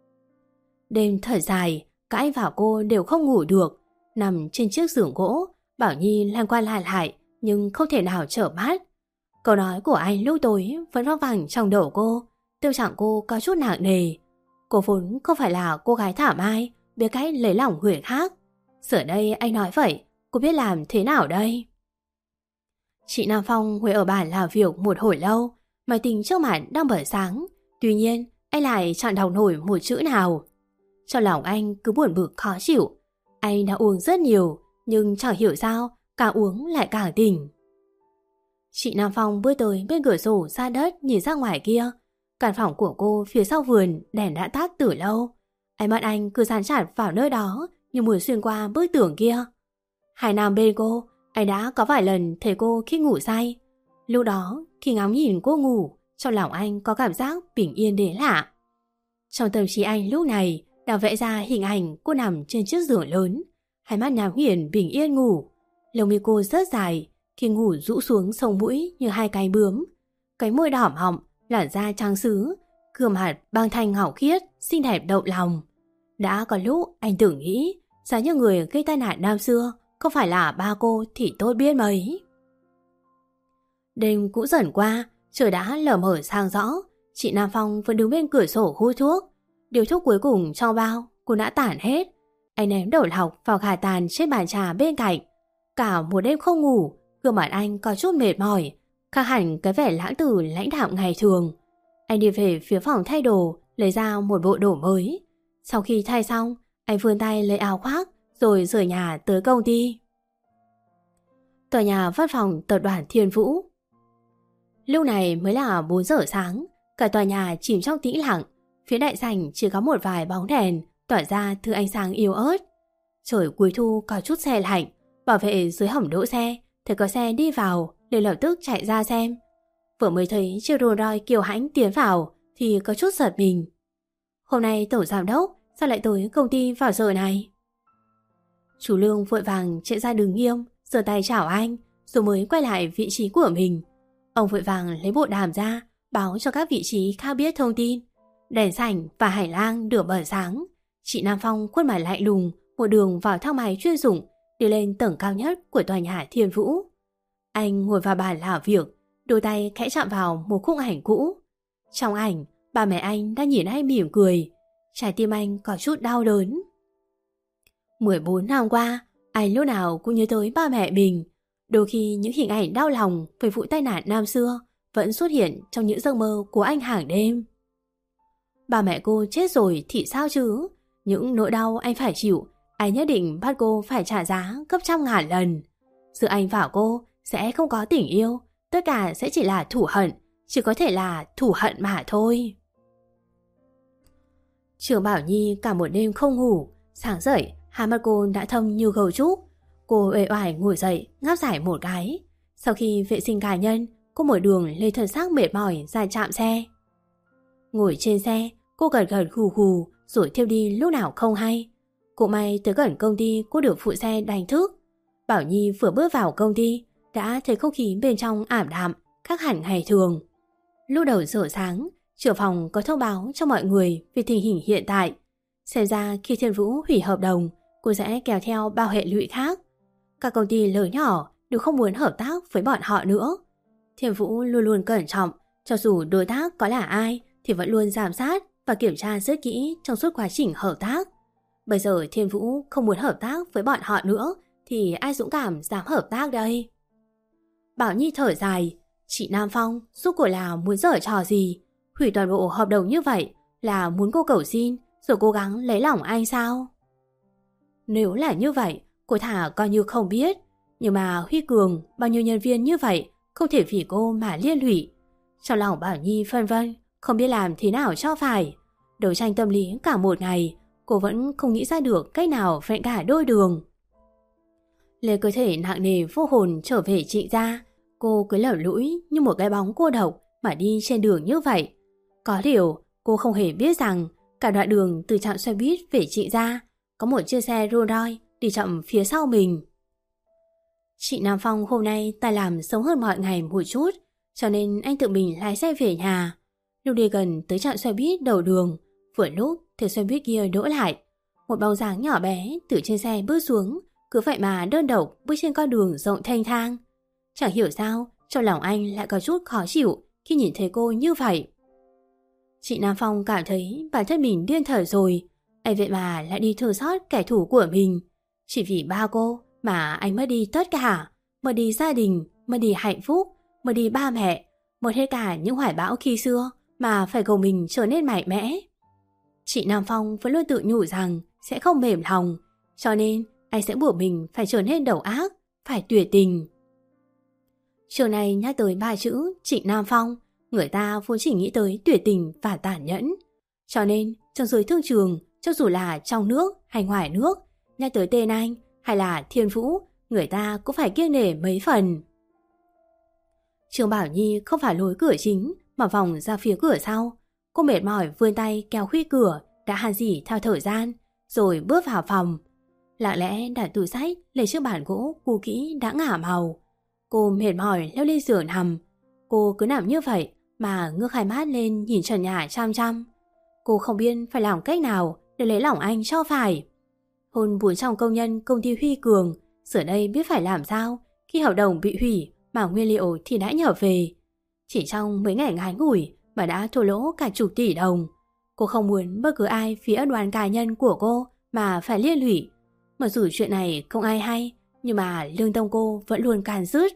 Đêm thở dài, cả anh và cô đều không ngủ được. Nằm trên chiếc giường gỗ, Bảo Nhi lan qua lại lại nhưng không thể nào trở mắt. Câu nói của anh lúc tối vẫn vang vẳng trong đầu cô. Tâm trạng cô có chút nặng nề. Cô vốn không phải là cô gái thảo mai biết cách lấy lòng người khác. Giờ đây anh nói vậy, cô biết làm thế nào đây? Chị Nam Phong ngồi ở bàn làm việc một hồi lâu. Máy tính trước mặt đang bật sáng. Tuy nhiên anh lại chẳng đọc nổi một chữ nào. Trong lòng anh cứ buồn bực khó chịu. Anh đã uống rất nhiều, nhưng chẳng hiểu sao càng uống lại càng tỉnh. Chị Nam Phong bước tới bên cửa sổ xa đất nhìn ra ngoài kia. Căn phòng của cô phía sau vườn đèn đã tắt từ lâu. Ánh mắt anh cứ dán chặt vào nơi đó như muốn xuyên qua bức tường kia. Hai năm bên cô, anh đã có vài lần thấy cô khi ngủ say. Lúc đó khi ngắm nhìn cô ngủ, trong lòng anh có cảm giác bình yên đến lạ. Trong tâm trí anh lúc này đang vẽ ra hình ảnh cô nằm trên chiếc giường lớn, hai mắt nhắm nghiền bình yên ngủ. Lông mi cô rất dài, khi ngủ rũ xuống sống mũi như hai cái bướm. Cái môi đỏ họng, làn da trắng sứ, gương mặt băng thanh ngọc khiết, xinh đẹp động lòng. Đã có lúc anh tưởng nghĩ giá như người gây tai nạn năm xưa không phải là ba cô thì tốt biết mấy. Đêm cũng dần qua, trời đã lờ mờ sáng rõ. Chị Nam Phong vẫn đứng bên cửa sổ hút thuốc. Điều thuốc cuối cùng trong bao cô đã tản hết. Anh ném đầu lọc vào gà tàn trên bàn trà bên cạnh. Cả một đêm không ngủ, gương mặt anh có chút mệt mỏi, khác hẳn cái vẻ lãng tử lãnh đạm ngày thường. Anh đi về phía phòng thay đồ, lấy ra một bộ đồ mới. Sau khi thay xong, anh vươn tay lấy áo khoác rồi rời nhà tới công ty. Tòa nhà văn phòng tập đoàn Thiên Vũ. Lúc này mới là bốn giờ sáng, cả tòa nhà chìm trong tĩnh lặng. Phía đại sảnh chỉ có một vài bóng đèn tỏa ra thứ ánh sáng yếu ớt. Trời cuối thu có chút xe lạnh. Bảo vệ dưới hầm đỗ xe thấy có xe đi vào liền lập tức chạy ra xem. Vừa mới thấy chiếc Rolls Royce kiều hãnh tiến vào thì có chút giật mình. Hôm nay tổng giám đốc sao lại tới công ty vào giờ này? Chú Lương vội vàng chạy ra đứng nghiêm, giơ tay chào anh rồi mới quay lại vị trí của mình. Ông vội vàng lấy bộ đàm ra báo cho các vị trí khác biết thông tin. Đèn sảnh và hành lang được bật sáng. Chị Nam Phong khuôn mặt lạnh lùng một đường vào thang máy chuyên dụng đi lên tầng cao nhất của tòa nhà Thiên Vũ. Anh ngồi vào bàn làm việc, đôi tay khẽ chạm vào một khung ảnh cũ. Trong ảnh, ba mẹ anh đang nhìn anh mỉm cười. Trái tim anh có chút đau đớn. mười bốn năm qua, anh lúc nào cũng nhớ tới ba mẹ mình. Đôi khi những hình ảnh đau lòng về vụ tai nạn năm xưa vẫn xuất hiện trong những giấc mơ của anh hàng đêm. Ba mẹ cô chết rồi thì sao chứ? Những nỗi đau anh phải chịu, anh nhất định bắt cô phải trả giá gấp trăm ngàn lần. Giữa anh và cô sẽ không có tình yêu, tất cả sẽ chỉ là thù hận, chỉ có thể là thù hận mà thôi. Trường Bảo Nhi cả một đêm không ngủ, sáng dậy hai mắt cô đã thâm như gấu trúc. Cô uể oải ngồi dậy, ngáp dài một cái. Sau khi vệ sinh cá nhân, cô mở đường lên thân xác mệt mỏi ra trạm xe. Ngồi trên xe, cô gật gật gù gù rồi thiêu đi lúc nào không hay. Cũng may tới gần công ty cô được phụ xe đánh thức. Bảo Nhi vừa bước vào công ty đã thấy không khí bên trong ảm đạm, khác hẳn ngày thường. Lúc đầu giờ sáng, trưởng phòng có thông báo cho mọi người về tình hình hiện tại. Xem ra khi Thiên Vũ hủy hợp đồng, cô sẽ kéo theo bao hệ lụy khác. Các công ty lớn nhỏ đều không muốn hợp tác với bọn họ nữa. Thiên Vũ luôn luôn cẩn trọng, cho dù đối tác có là ai thì vẫn luôn giám sát và kiểm tra rất kỹ trong suốt quá trình hợp tác. Bây giờ Thiên Vũ không muốn hợp tác với bọn họ nữa thì ai dũng cảm dám hợp tác đây? Bảo Nhi thở dài. Chị Nam Phong giúp cô là muốn giở trò gì? Hủy toàn bộ hợp đồng như vậy là muốn cô cầu xin rồi cố gắng lấy lòng anh sao? Nếu là như vậy, cô thả coi như không biết. Nhưng mà Huy Cường, bao nhiêu nhân viên như vậy, không thể vì cô mà liên lụy. Trong lòng Bảo Nhi phân vân, không biết làm thế nào cho phải. Đấu tranh tâm lý cả một ngày, cô vẫn không nghĩ ra được cách nào vẹn cả đôi đường. Lê cơ thể nặng nề vô hồn trở về Trịnh gia, cô cứ lở lũi như một cái bóng cô độc mà đi trên đường như vậy. Có điều, cô không hề biết rằng cả đoạn đường từ trạm xe buýt về Trịnh gia có một chiếc xe Rolls Royce đi chậm phía sau mình. Chị Nam Phong hôm nay tài làm sớm hơn mọi ngày một chút, cho nên anh tự mình lái xe về nhà. Lúc đi gần tới trạm xe buýt đầu đường, vừa lúc thì xe buýt kia đỗ lại. Một bóng dáng nhỏ bé từ trên xe bước xuống, cứ vậy mà đơn độc bước trên con đường rộng thênh thang. Chẳng hiểu sao, trong lòng anh lại có chút khó chịu khi nhìn thấy cô như vậy. Chị Nam Phong cảm thấy bản thân mình điên thở rồi. Anh vậy mà lại đi thương xót kẻ thù của mình. Chỉ vì ba cô mà anh mất đi tất cả. Mất đi gia đình, mất đi hạnh phúc, mất đi ba mẹ, mất hết cả những hoài bão khi xưa mà phải cầu mình trở nên mạnh mẽ. Chị Nam Phong vẫn luôn tự nhủ rằng sẽ không mềm lòng, cho nên anh sẽ buộc mình phải trở nên đầu ác, phải tuyệt tình. Trường này nhắc tới ba chữ Trịnh Nam Phong, người ta vốn chỉ nghĩ tới tuyệt tình và tàn nhẫn. Cho nên trong giới thương trường, cho dù là trong nước hay ngoài nước, nhắc tới tên anh hay là Thiên Vũ, người ta cũng phải kiêng nể mấy phần. Trương Bảo Nhi không phải lối cửa chính mà vòng ra phía cửa sau. Cô mệt mỏi vươn tay kéo khuy cửa đã hàn dỉ theo thời gian, rồi bước vào phòng. Lặng lẽ đặt túi sách lấy chiếc bàn gỗ cũ kỹ đã ngả màu. Cô mệt mỏi leo lên giường nằm. Cô cứ nằm như vậy mà ngước hai mắt lên nhìn trần nhà chăm chăm. Cô không biết phải làm cách nào để lấy lòng anh cho phải. Hôn bốn trăm công nhân công ty Huy Cường, giờ đây biết phải làm sao khi hợp đồng bị hủy mà nguyên liệu thì đã nhở về. Chỉ trong mấy ngày ngắn ngủi mà đã thua lỗ cả chục tỷ đồng. Cô không muốn bất cứ ai phía đoàn cá nhân của cô mà phải liên lụy. Mặc dù chuyện này không ai hay, nhưng mà lương tâm cô vẫn luôn càn rứt.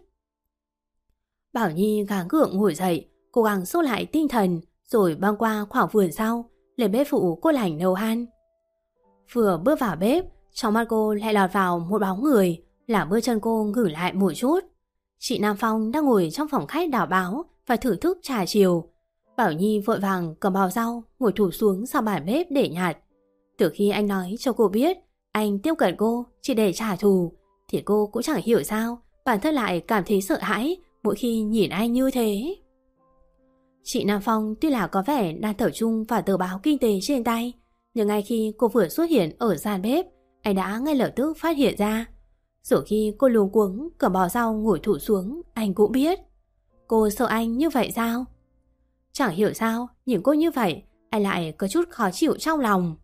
Bảo Nhi gắng gượng ngồi dậy, cố gắng xúc lại tinh thần, rồi băng qua khoảng vườn sau, lên bếp phụ cô lành nấu ăn. Vừa bước vào bếp, trong mắt cô lại lọt vào một bóng người, làm bước chân cô ngử lại một chút. Chị Nam Phong đang ngồi trong phòng khách đảo báo và thưởng thức trà chiều. Bảo Nhi vội vàng cầm bào rau, ngồi thụp xuống sau bàn bếp để nhặt. Từ khi anh nói cho cô biết anh tiếp cận cô chỉ để trả thù, thì cô cũng chẳng hiểu sao bản thân lại cảm thấy sợ hãi mỗi khi nhìn anh như thế. Chị Nam Phong tuy là có vẻ đang tập trung vào tờ báo kinh tế trên tay, nhưng ngay khi cô vừa xuất hiện ở gian bếp, anh đã ngay lập tức phát hiện ra. Rồi khi cô luống cuống cầm bò rau ngồi thụp xuống, anh cũng biết. Cô sợ anh như vậy sao? Chẳng hiểu sao, nhìn cô như vậy, anh lại có chút khó chịu trong lòng.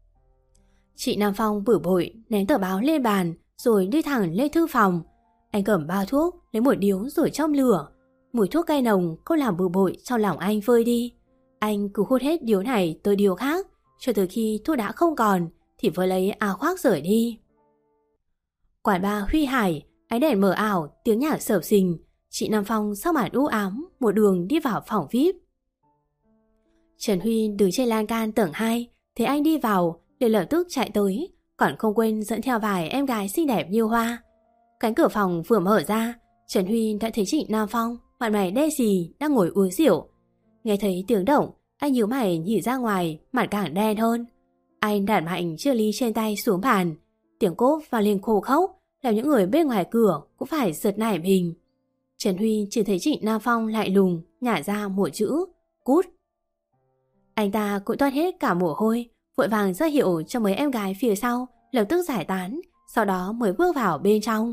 Chị Nam Phong bực bội ném tờ báo lên bàn rồi đi thẳng lên thư phòng. Anh cầm bao thuốc, lấy một điếu rồi châm lửa. Mùi thuốc cay nồng không làm bực bội trong lòng anh vơi đi. Anh cứ hút hết điếu này tới điếu khác, cho tới khi thuốc đã không còn thì mới lấy áo khoác rời đi. Quán bar Huy Hải, ánh đèn mờ ảo, tiếng nhạc sập sình. Chị Nam Phong sắc mặt u ám, một đường đi vào phòng vi ai pi. Trần Huy đứng trên lan can tầng hai, thấy anh đi vào, liền lập tức chạy tới, còn không quên dẫn theo vài em gái xinh đẹp như hoa. Cánh cửa phòng vừa mở ra, Trần Huy đã thấy chị Nam Phong, mặt mày đen sì đang ngồi uống rượu. Nghe thấy tiếng động, anh nhíu mày nhìn ra ngoài, mặt càng đen hơn. Anh đặt mạnh chiếc ly trên tay xuống bàn, tiếng cốp vang lên khô khốc, làm những người bên ngoài cửa cũng phải giật nảy mình. Trần Huy chỉ thấy chị Nam Phong lại lùng nhả ra một chữ cút. Anh ta cũng toát hết cả mồ hôi, vội vàng ra hiệu cho mấy em gái phía sau lập tức giải tán, sau đó mới bước vào bên trong.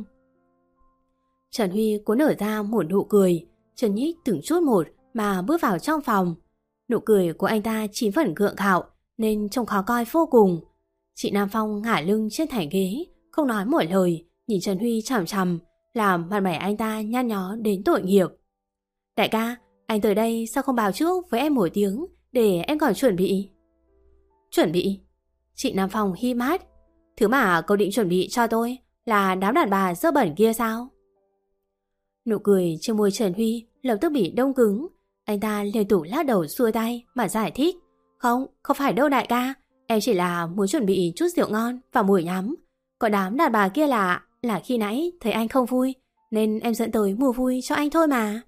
Trần Huy cũng nở ra một nụ cười, chân nhích từng chút một mà bước vào trong phòng. Nụ cười của anh ta chín phần gượng gạo nên trông khó coi vô cùng. Chị Nam Phong ngả lưng trên thành ghế, không nói một lời, nhìn Trần Huy chằm chằm, làm mặt mày anh ta nhăn nhó đến tội nghiệp. Đại ca, anh tới đây sao không báo trước với em một tiếng để em còn chuẩn bị? Chuẩn bị? Chị Nam Phong hi mắt. Thứ mà cậu định chuẩn bị cho tôi là đám đàn bà dơ bẩn kia sao? Nụ cười trên môi Trần Huy lập tức bị đông cứng. Anh ta liên tục lắc đầu xua tay mà giải thích. Không, không phải đâu đại ca. Em chỉ là muốn chuẩn bị chút rượu ngon và mùi nhắm. Còn đám đàn bà kia là Là khi nãy thấy anh không vui, nên em dẫn tới mua vui cho anh thôi mà.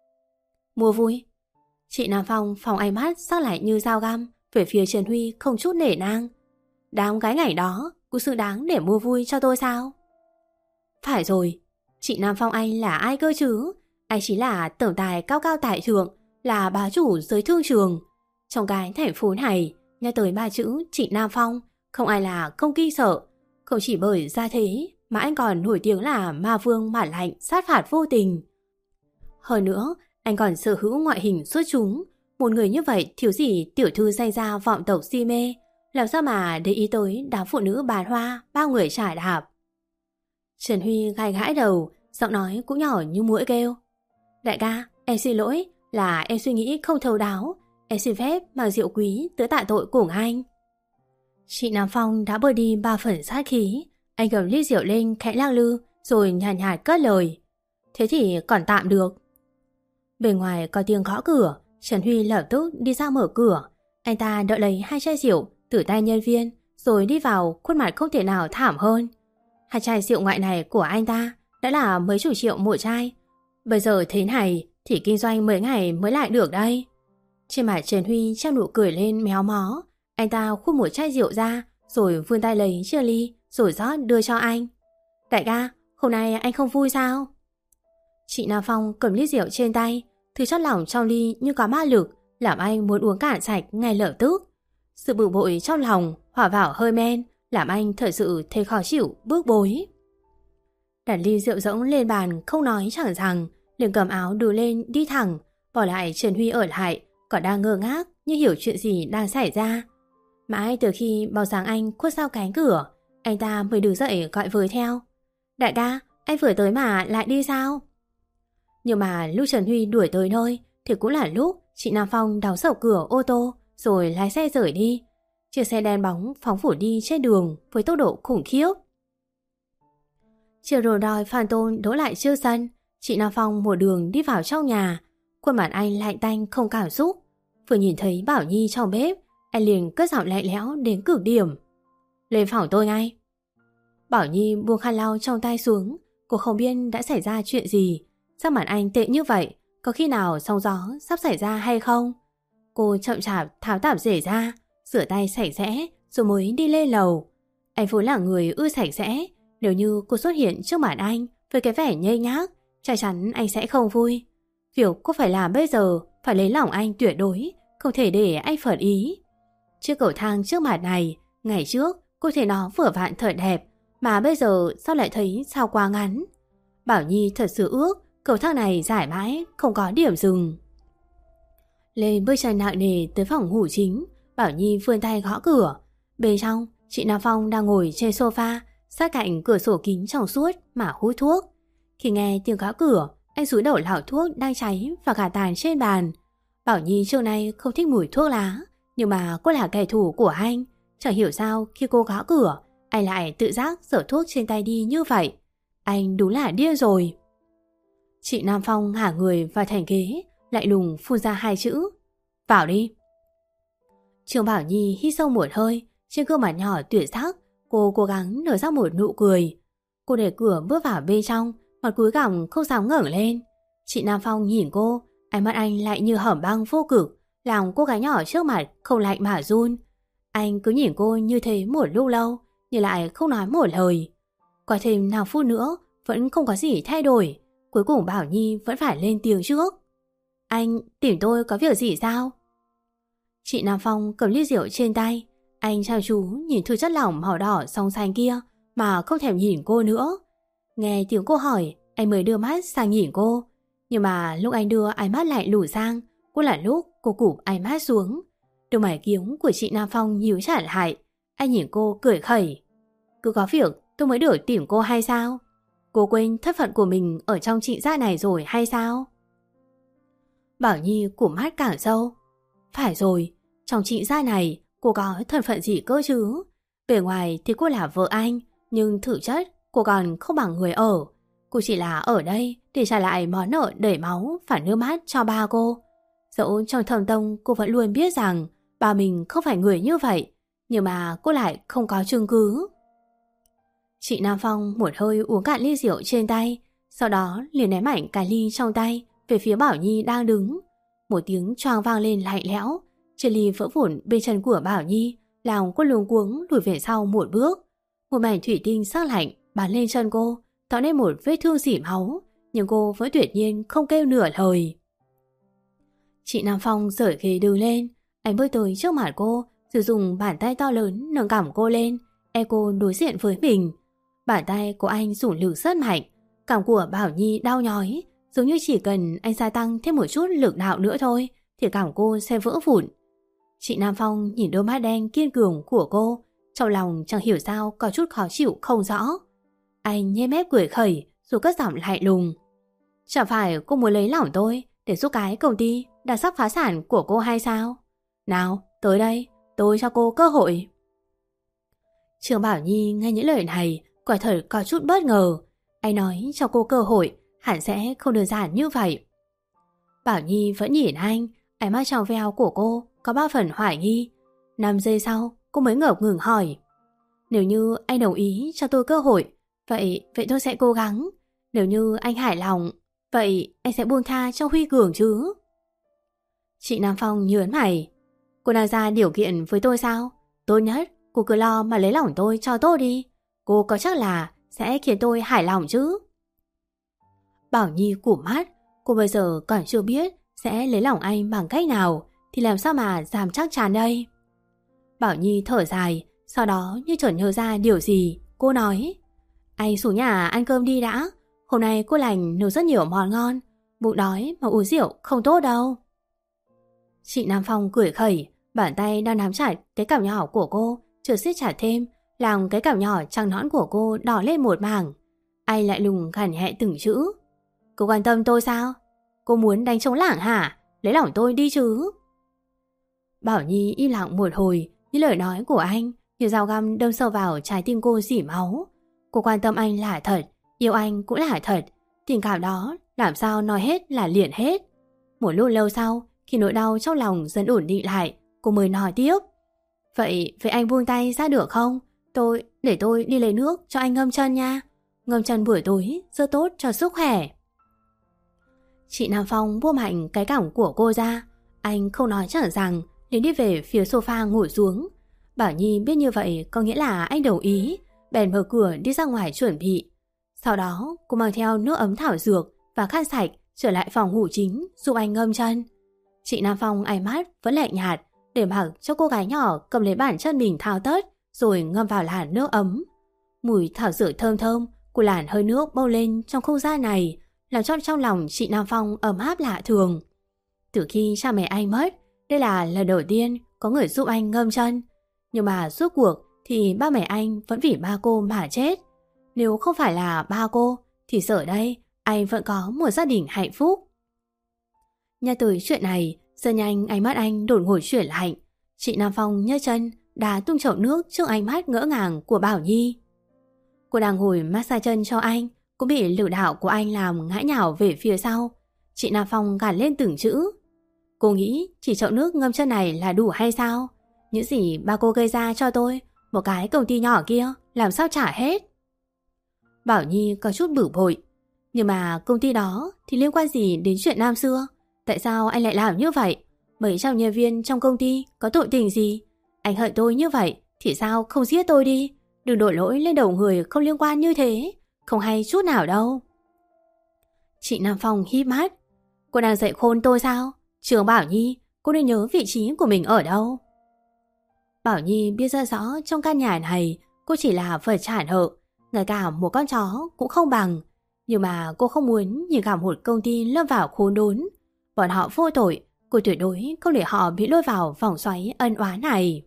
Mua vui? Chị Nam Phong phóng ánh mắt sắc lạnh như dao găm về phía Trần Huy không chút nể nang. Đám gái ngải đó cũng xứng đáng để mua vui cho tôi sao? Phải rồi, chị Nam Phong anh là ai cơ chứ? Anh chỉ là tổng tài cao cao tại thượng, là bá chủ giới thương trường. Trong cái thành phố này, nghe tới ba chữ chị Nam Phong, không ai là không kinh sợ. Không chỉ bởi gia thế mà anh còn nổi tiếng là ma vương bản lạnh sát phạt vô tình. Hơn nữa, anh còn sở hữu ngoại hình xuất chúng. Một người như vậy thiếu gì tiểu thư danh gia vọng tộc si mê. Làm sao mà để ý tới đám phụ nữ bán hoa bao người trải đạp. Trần Huy gai gãi đầu, giọng nói cũng nhỏ như muỗi kêu. Đại ca, em xin lỗi, là em suy nghĩ không thấu đáo. Em xin phép mang rượu quý tới tạ tội cùng anh. Chị Nam Phong đã bơi đi ba phần sát khí. Anh cầm ly rượu lên khẽ lắc lư, rồi nhàn nhạt, nhạt cất lời. Thế thì còn tạm được. Bên ngoài có tiếng gõ cửa. Trần Huy lập tức đi ra mở cửa. Anh ta đợi lấy hai chai rượu từ tay nhân viên, rồi đi vào, khuôn mặt không thể nào thảm hơn. Hai chai rượu ngoại này của anh ta đã là mấy chục triệu một chai. Bây giờ thế này thì kinh doanh mấy ngày mới lại được đây. Trên mặt Trần Huy treo nụ cười lên méo mó. Anh ta khuôn một chai rượu ra, rồi vươn tay lấy chia ly, rồi rót đưa cho anh. Đại ca, hôm nay anh không vui sao? Chị Nam Phong cầm ly rượu trên tay, thứ chất lỏng trong ly như có ma lực, làm anh muốn uống cạn sạch ngay lập tức. Sự bực bội trong lòng hòa vào hơi men, làm anh thật sự thấy khó chịu, bức bối. Đặt ly rượu rỗng lên bàn không nói chẳng rằng, liền cầm áo đưa lên đi thẳng, bỏ lại Trần Huy ở lại, còn đang ngơ ngác như hiểu chuyện gì đang xảy ra. Mãi từ khi bóng dáng anh khuất sau cánh cửa, anh ta mới đứng dậy gọi với theo. Đại ca, anh vừa tới mà lại đi sao? Nhưng mà lúc Trần Huy đuổi tới nơi thì cũng là lúc chị Nam Phong đóng sập cửa ô tô rồi lái xe rời đi. Chiếc xe đen bóng phóng phủ đi trên đường với tốc độ khủng khiếp. Chiếc Rolls Royce Phantom đỗ lại trước sân. Chị Nam Phong một đường đi vào trong nhà. Khuôn mặt anh lạnh tanh không cảm xúc. Vừa nhìn thấy Bảo Nhi trong bếp, anh liền cất giọng lạnh lẽo đến cực điểm. Lên phòng tôi ngay. Bảo Nhi buông khăn lau trong tay xuống. Cô không biết đã xảy ra chuyện gì. Sao mặt anh tệ như vậy? Có khi nào sóng gió sắp xảy ra hay không? Cô chậm chạp tháo tạp dề ra, rửa tay sạch sẽ rồi mới đi lên lầu. Anh vốn là người ưa sạch sẽ. Nếu như cô xuất hiện trước mặt anh với cái vẻ nhây nhác, chắc chắn anh sẽ không vui. Việc cô phải làm bây giờ phải lấy lòng anh tuyệt đối, không thể để anh phật ý. Chiếc cầu thang trước mặt này, ngày trước cô thấy nó vừa vặn thật đẹp, mà bây giờ sao lại thấy sao quá ngắn. Bảo Nhi thật sự ước cầu thang này dài mãi, không có điểm dừng. Lên bước chân nặng nề tới phòng ngủ chính, Bảo Nhi vươn tay gõ cửa. Bên trong, chị Nam Phong đang ngồi trên sofa, sát cạnh cửa sổ kính trong suốt mà hút thuốc. Khi nghe tiếng gõ cửa, anh cúi đầu lảo thuốc đang cháy và cả tàn trên bàn. Bảo Nhi trước nay không thích mùi thuốc lá, nhưng mà cô là kẻ thù của anh. Chẳng hiểu sao khi cô gõ cửa, anh lại tự giác giở thuốc trên tay đi như vậy. Anh đúng là điên rồi. Chị Nam Phong ngả người vào thành ghế, lại lùng phun ra hai chữ. Vào đi. Trương Bảo Nhi hít sâu một hơi, trên gương mặt nhỏ tuyệt sắc, cô cố gắng nở ra một nụ cười. Cô để cửa bước vào bên trong, mặt cúi gằm không dám ngẩng lên. Chị Nam Phong nhìn cô, ánh mắt anh lại như hầm băng vô cực, làm cô gái nhỏ trước mặt không lạnh mà run. Anh cứ nhìn cô như thế một lúc lâu, nhưng lại không nói một lời. Qua thêm nào phút nữa, vẫn không có gì thay đổi. Cuối cùng Bảo Nhi vẫn phải lên tiếng trước. Anh tìm tôi có việc gì sao? Chị Nam Phong cầm ly rượu trên tay. Anh chăm chú nhìn thứ chất lỏng màu đỏ song xanh kia mà không thèm nhìn cô nữa. Nghe tiếng cô hỏi, anh mới đưa mắt sang nhìn cô. Nhưng mà lúc anh đưa ánh mắt lại lùi sang, cũng là lúc cô cụp ánh mắt xuống. Đôi mày kiếm của chị Nam Phong nhíu chặt lại. Anh nhìn cô cười khẩy. Cứ có việc tôi mới được tìm cô hay sao? Cô quên thân phận của mình ở trong trịnh gia này rồi hay sao? Bảo Nhi cụp mắt càng sâu. Phải rồi, trong trịnh gia này cô có thân phận gì cơ chứ? Bề ngoài thì cô là vợ anh, nhưng thực chất cô còn không bằng người ở. Cô chỉ là ở đây để trả lại món nợ đầy máu và nước mắt cho ba cô. Dẫu trong thâm tâm cô vẫn luôn biết rằng ba mình không phải người như vậy, nhưng mà cô lại không có chứng cứ. Chị Nam Phong một hơi uống cạn ly rượu trên tay, sau đó liền ném mạnh cái ly trong tay về phía Bảo Nhi đang đứng. Một tiếng choang vang lên lạnh lẽo, chiếc ly vỡ vụn bên chân của Bảo Nhi, làm cô luống cuống lùi về sau một bước. Một mảnh thủy tinh sắc lạnh bắn lên chân cô, tạo nên một vết thương rỉ máu, nhưng cô vẫn tuyệt nhiên không kêu nửa lời. Chị Nam Phong rởi ghế đứng lên, anh bước tới trước mặt cô, sử dụng bàn tay to lớn nâng cằm cô lên, e cô đối diện với mình. Bàn tay của anh dùng lực rất mạnh, cằm của Bảo Nhi đau nhói, giống như chỉ cần anh gia tăng thêm một chút lực đạo nữa thôi thì cằm cô sẽ vỡ vụn. Chị Nam Phong nhìn đôi mắt đen kiên cường của cô, trong lòng chẳng hiểu sao có chút khó chịu không rõ. Anh nhe mép cười khẩy rồi cất giọng lạnh lùng. Chẳng phải cô muốn lấy lòng tôi để giúp cái công ty đã sắp phá sản của cô hay sao? Nào, tới đây, tôi cho cô cơ hội. Trương Bảo Nhi nghe những lời này quả thật có chút bất ngờ. Anh nói cho cô cơ hội hẳn sẽ không đơn giản như vậy. Bảo Nhi vẫn nhìn anh, ánh mắt trong veo của cô có ba phần hoài nghi. Năm giây sau cô mới ngập ngừng hỏi: Nếu như anh đồng ý cho tôi cơ hội, Vậy vậy tôi sẽ cố gắng. Nếu như anh hài lòng, vậy anh sẽ buông tha cho Huy Cường chứ? Chị Nam Phong nhớn mày. Cô đang ra điều kiện với tôi sao? Tốt nhất cô cứ lo mà lấy lòng tôi cho tốt đi. Cô có chắc là sẽ khiến tôi hài lòng chứ? Bảo Nhi cụp mắt. Cô bây giờ còn chưa biết sẽ lấy lòng anh bằng cách nào, thì làm sao mà dám chắc chắn đây? Bảo Nhi thở dài, sau đó như chợt nhớ ra điều gì, cô nói: Anh xuống nhà ăn cơm đi đã. Hôm nay cô lành nấu rất nhiều món ngon. Bụng đói mà uống rượu không tốt đâu. Chị Nam Phong cười khẩy, bàn tay đang nắm chặt cái cằm nhỏ của cô chợt siết chặt thêm, làm cái cằm nhỏ trắng nõn của cô đỏ lên một mảng. Anh lại lùng gằn nhẹ từng chữ: Cô quan tâm tôi sao? Cô muốn đánh trống lảng hả? Lấy lòng tôi đi chứ. Bảo Nhi im lặng một hồi, những lời nói của anh như dao găm đâm sâu vào trái tim cô rỉ máu. Cô quan tâm anh là thật, yêu anh cũng là thật. Tình cảm đó làm sao nói hết là liền hết. Một lúc lâu sau, khi nỗi đau trong lòng dần ổn định lại, cô mới nói tiếp: Vậy, vậy anh buông tay ra được không? Tôi, để tôi đi lấy nước cho anh ngâm chân nha. Ngâm chân buổi tối rất tốt cho sức khỏe. Chị Nam Phong buông mạnh cái cằm của cô ra. Anh không nói chẳng rằng, liền đi về phía sofa ngồi xuống. Bảo Nhi biết như vậy có nghĩa là anh đồng ý, bèn mở cửa đi ra ngoài chuẩn bị. Sau đó cô mang theo nước ấm thảo dược và khăn sạch trở lại phòng ngủ chính giúp anh ngâm chân. Chị Nam Phong ánh mắt vẫn lạnh nhạt, để mặc cho cô gái nhỏ cầm lấy bàn chân mình thao tất rồi ngâm vào làn nước ấm. Mùi thảo dược thơm thơm của làn hơi nước bốc lên trong không gian này, làm cho trong lòng chị Nam Phong ấm áp lạ thường. Từ khi cha mẹ anh mất, đây là lần đầu tiên có người giúp anh ngâm chân. Nhưng mà suốt cuộc thì ba mẹ anh vẫn vì ba cô mà chết. Nếu không phải là ba cô thì giờ đây anh vẫn có một gia đình hạnh phúc. Nhắc tới chuyện này, rất nhanh ánh mắt anh đột ngột chuyển lạnh. Chị Nam Phong nhấc chân đá tung chậu nước trước ánh mắt ngỡ ngàng của Bảo Nhi. Cô đang ngồi massage chân cho anh, cũng bị lực đạo của anh làm ngã nhào về phía sau. Chị Nam Phong gạt lên từng chữ: Cô nghĩ chỉ chậu nước ngâm chân này là đủ hay sao? Những gì ba cô gây ra cho tôi, một cái công ty nhỏ kia làm sao trả hết? Bảo Nhi có chút bực bội. Nhưng mà công ty đó thì liên quan gì đến chuyện năm xưa? Tại sao anh lại làm như vậy? Mấy trăm nhân viên trong công ty có tội tình gì? Anh hận tôi như vậy thì sao không giết tôi đi? Đừng đổ lỗi lên đầu người không liên quan như thế. Không hay chút nào đâu. Chị Nam Phong híp mắt. Cô đang dạy khôn tôi sao? Trường Bảo Nhi, cô nên nhớ vị trí của mình ở đâu. Bảo Nhi biết rất rõ trong căn nhà này cô chỉ là vật trả nợ, ngay cả một con chó cũng không bằng. Nhưng mà cô không muốn nhìn cả một công ty lâm vào khốn đốn. Bọn họ vô tội, cô tuyệt đối không để họ bị lôi vào vòng xoáy ân oán này.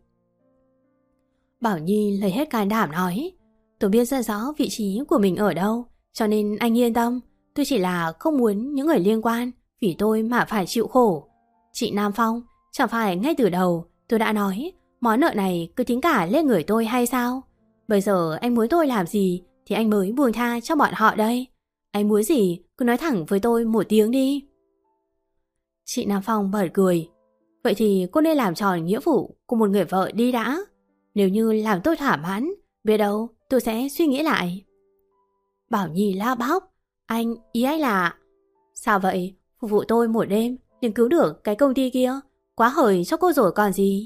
Bảo Nhi lấy hết can đảm nói: Tôi biết rất rõ vị trí của mình ở đâu, cho nên anh yên tâm. Tôi chỉ là không muốn những người liên quan vì tôi mà phải chịu khổ. Chị Nam Phong, chẳng phải ngay từ đầu tôi đã nói món nợ này cứ tính cả lên người tôi hay sao? Bây giờ anh muốn tôi làm gì thì anh mới buông tha cho bọn họ đây. Anh muốn gì cứ nói thẳng với tôi một tiếng đi. Chị Nam Phong bật cười. Vậy thì cô nên làm tròn nghĩa vụ của một người vợ đi đã. Nếu như làm tôi thỏa mãn, biết đâu tôi sẽ suy nghĩ lại. Bảo Nhi la bóc. Anh, ý anh là... Sao vậy? Phục vụ tôi một đêm nhưng cứu được cái công ty kia. Quá hời cho cô rồi còn gì.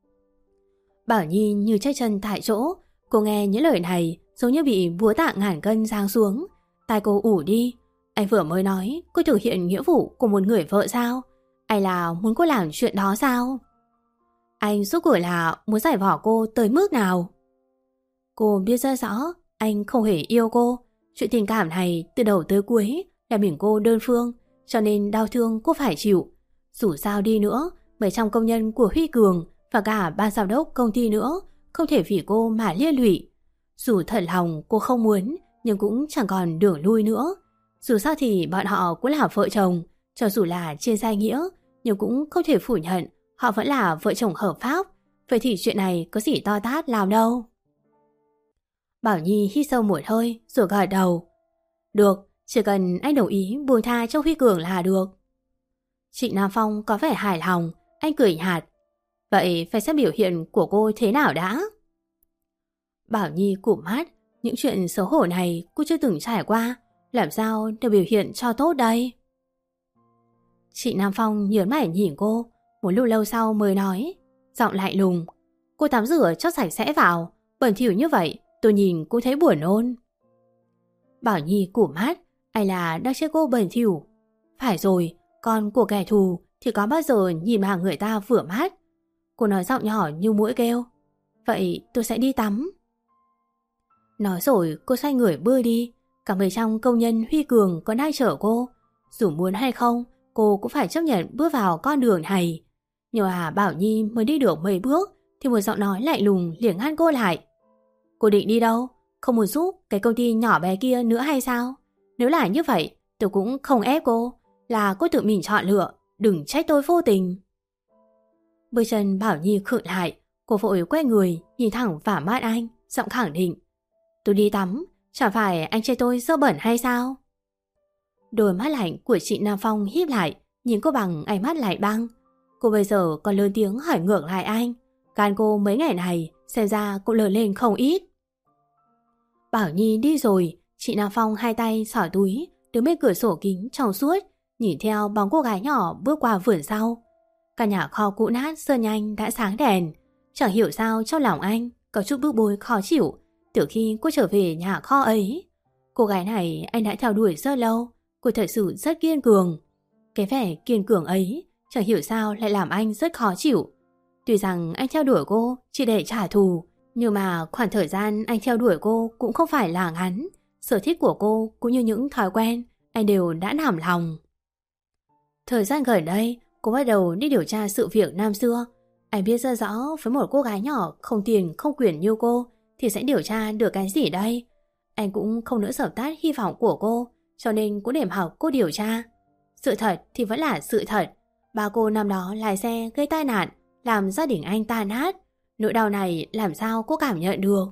Bảo Nhi như chạy chân tại chỗ. Cô nghe những lời này giống như bị búa tạ ngàn cân giáng xuống. Tai cô ủ đi. Anh vừa mới nói cô thực hiện nghĩa vụ của một người vợ sao? Anh là muốn cô làm chuyện đó sao? Anh rốt cuộc là muốn giải bỏ cô tới mức nào? Cô biết rất rõ anh không hề yêu cô. Chuyện tình cảm này từ đầu tới cuối là mình cô đơn phương, cho nên đau thương cô phải chịu. Dù sao đi nữa, mấy trăm công nhân của Huy Cường và cả ban giám đốc công ty nữa không thể vì cô mà liên lụy. Dù thật lòng cô không muốn, nhưng cũng chẳng còn đường lui nữa. Dù sao thì bọn họ cũng là vợ chồng, cho dù là trên danh nghĩa, nhưng cũng không thể phủ nhận họ vẫn là vợ chồng hợp pháp. Vậy thì chuyện này có gì to tát làm đâu. Bảo Nhi hít sâu một hơi rồi gật đầu. Được, chỉ cần anh đồng ý buông tha cho Huy Cường là được. Trịnh Nam Phong có vẻ hài lòng, anh cười nhạt. Vậy phải xem biểu hiện của cô thế nào đã. Bảo Nhi cụp mắt, những chuyện xấu hổ này cô chưa từng trải qua, làm sao để biểu hiện cho tốt đây? Chị Nam Phong nhớn mày nhìn cô, một lúc lâu sau mới nói, giọng lạnh lùng. Cô tắm rửa cho sạch sẽ vào, bẩn thỉu như vậy tôi nhìn cũng thấy buồn nôn. Bảo Nhi cụp mắt, ai là đang chê cô bẩn thỉu? Phải rồi, con của kẻ thù thì có bao giờ nhìn mà người ta vừa mắt. Cô nói giọng nhỏ như mũi kêu. Vậy tôi sẽ đi tắm. Nói rồi cô xoay người bơi đi. Cả mấy trăm công nhân Huy Cường còn đang chở cô. Dù muốn hay không, cô cũng phải chấp nhận bước vào con đường này. Nhưng mà Bảo Nhi mới đi được mấy bước thì một giọng nói lạnh lùng liền ngăn cô lại. Cô định đi đâu? Không muốn giúp cái công ty nhỏ bé kia nữa hay sao? Nếu là như vậy, tôi cũng không ép cô. Là cô tự mình chọn lựa, đừng trách tôi vô tình. Bước chân Bảo Nhi khựng lại, cô vội quay người nhìn thẳng vào mắt anh, giọng khẳng định. Tôi đi tắm, chẳng phải anh chê tôi dơ bẩn hay sao? Đôi mắt lạnh của chị Nam Phong híp lại, nhìn cô bằng ánh mắt lạnh băng. Cô bây giờ còn lớn tiếng hỏi ngược lại anh. Gan cô mấy ngày này xem ra cũng lớn lên không ít. Bảo Nhi đi rồi, chị Nam Phong hai tay xỏ túi, đứng bên cửa sổ kính trong suốt, nhìn theo bóng cô gái nhỏ bước qua vườn sau. Căn nhà kho cũ nát sơn nhanh đã sáng đèn. Chẳng hiểu sao trong lòng anh có chút bức bối khó chịu từ khi cô trở về nhà kho ấy. Cô gái này anh đã theo đuổi rất lâu. Cô thật sự rất kiên cường. Cái vẻ kiên cường ấy chẳng hiểu sao lại làm anh rất khó chịu. Tuy rằng anh theo đuổi cô chỉ để trả thù, nhưng mà khoảng thời gian anh theo đuổi cô cũng không phải là ngắn. Sở thích của cô cũng như những thói quen anh đều đã nản lòng. Thời gian gần đây cô bắt đầu đi điều tra sự việc năm xưa. Anh biết rất rõ với một cô gái nhỏ không tiền không quyền như cô thì sẽ điều tra được cái gì đây. Anh cũng không nỡ dập tắt hy vọng của cô, cho nên cũng để học cô điều tra. Sự thật thì vẫn là sự thật. Ba cô năm đó lái xe gây tai nạn, làm gia đình anh tan nát. Nỗi đau này làm sao cô cảm nhận được.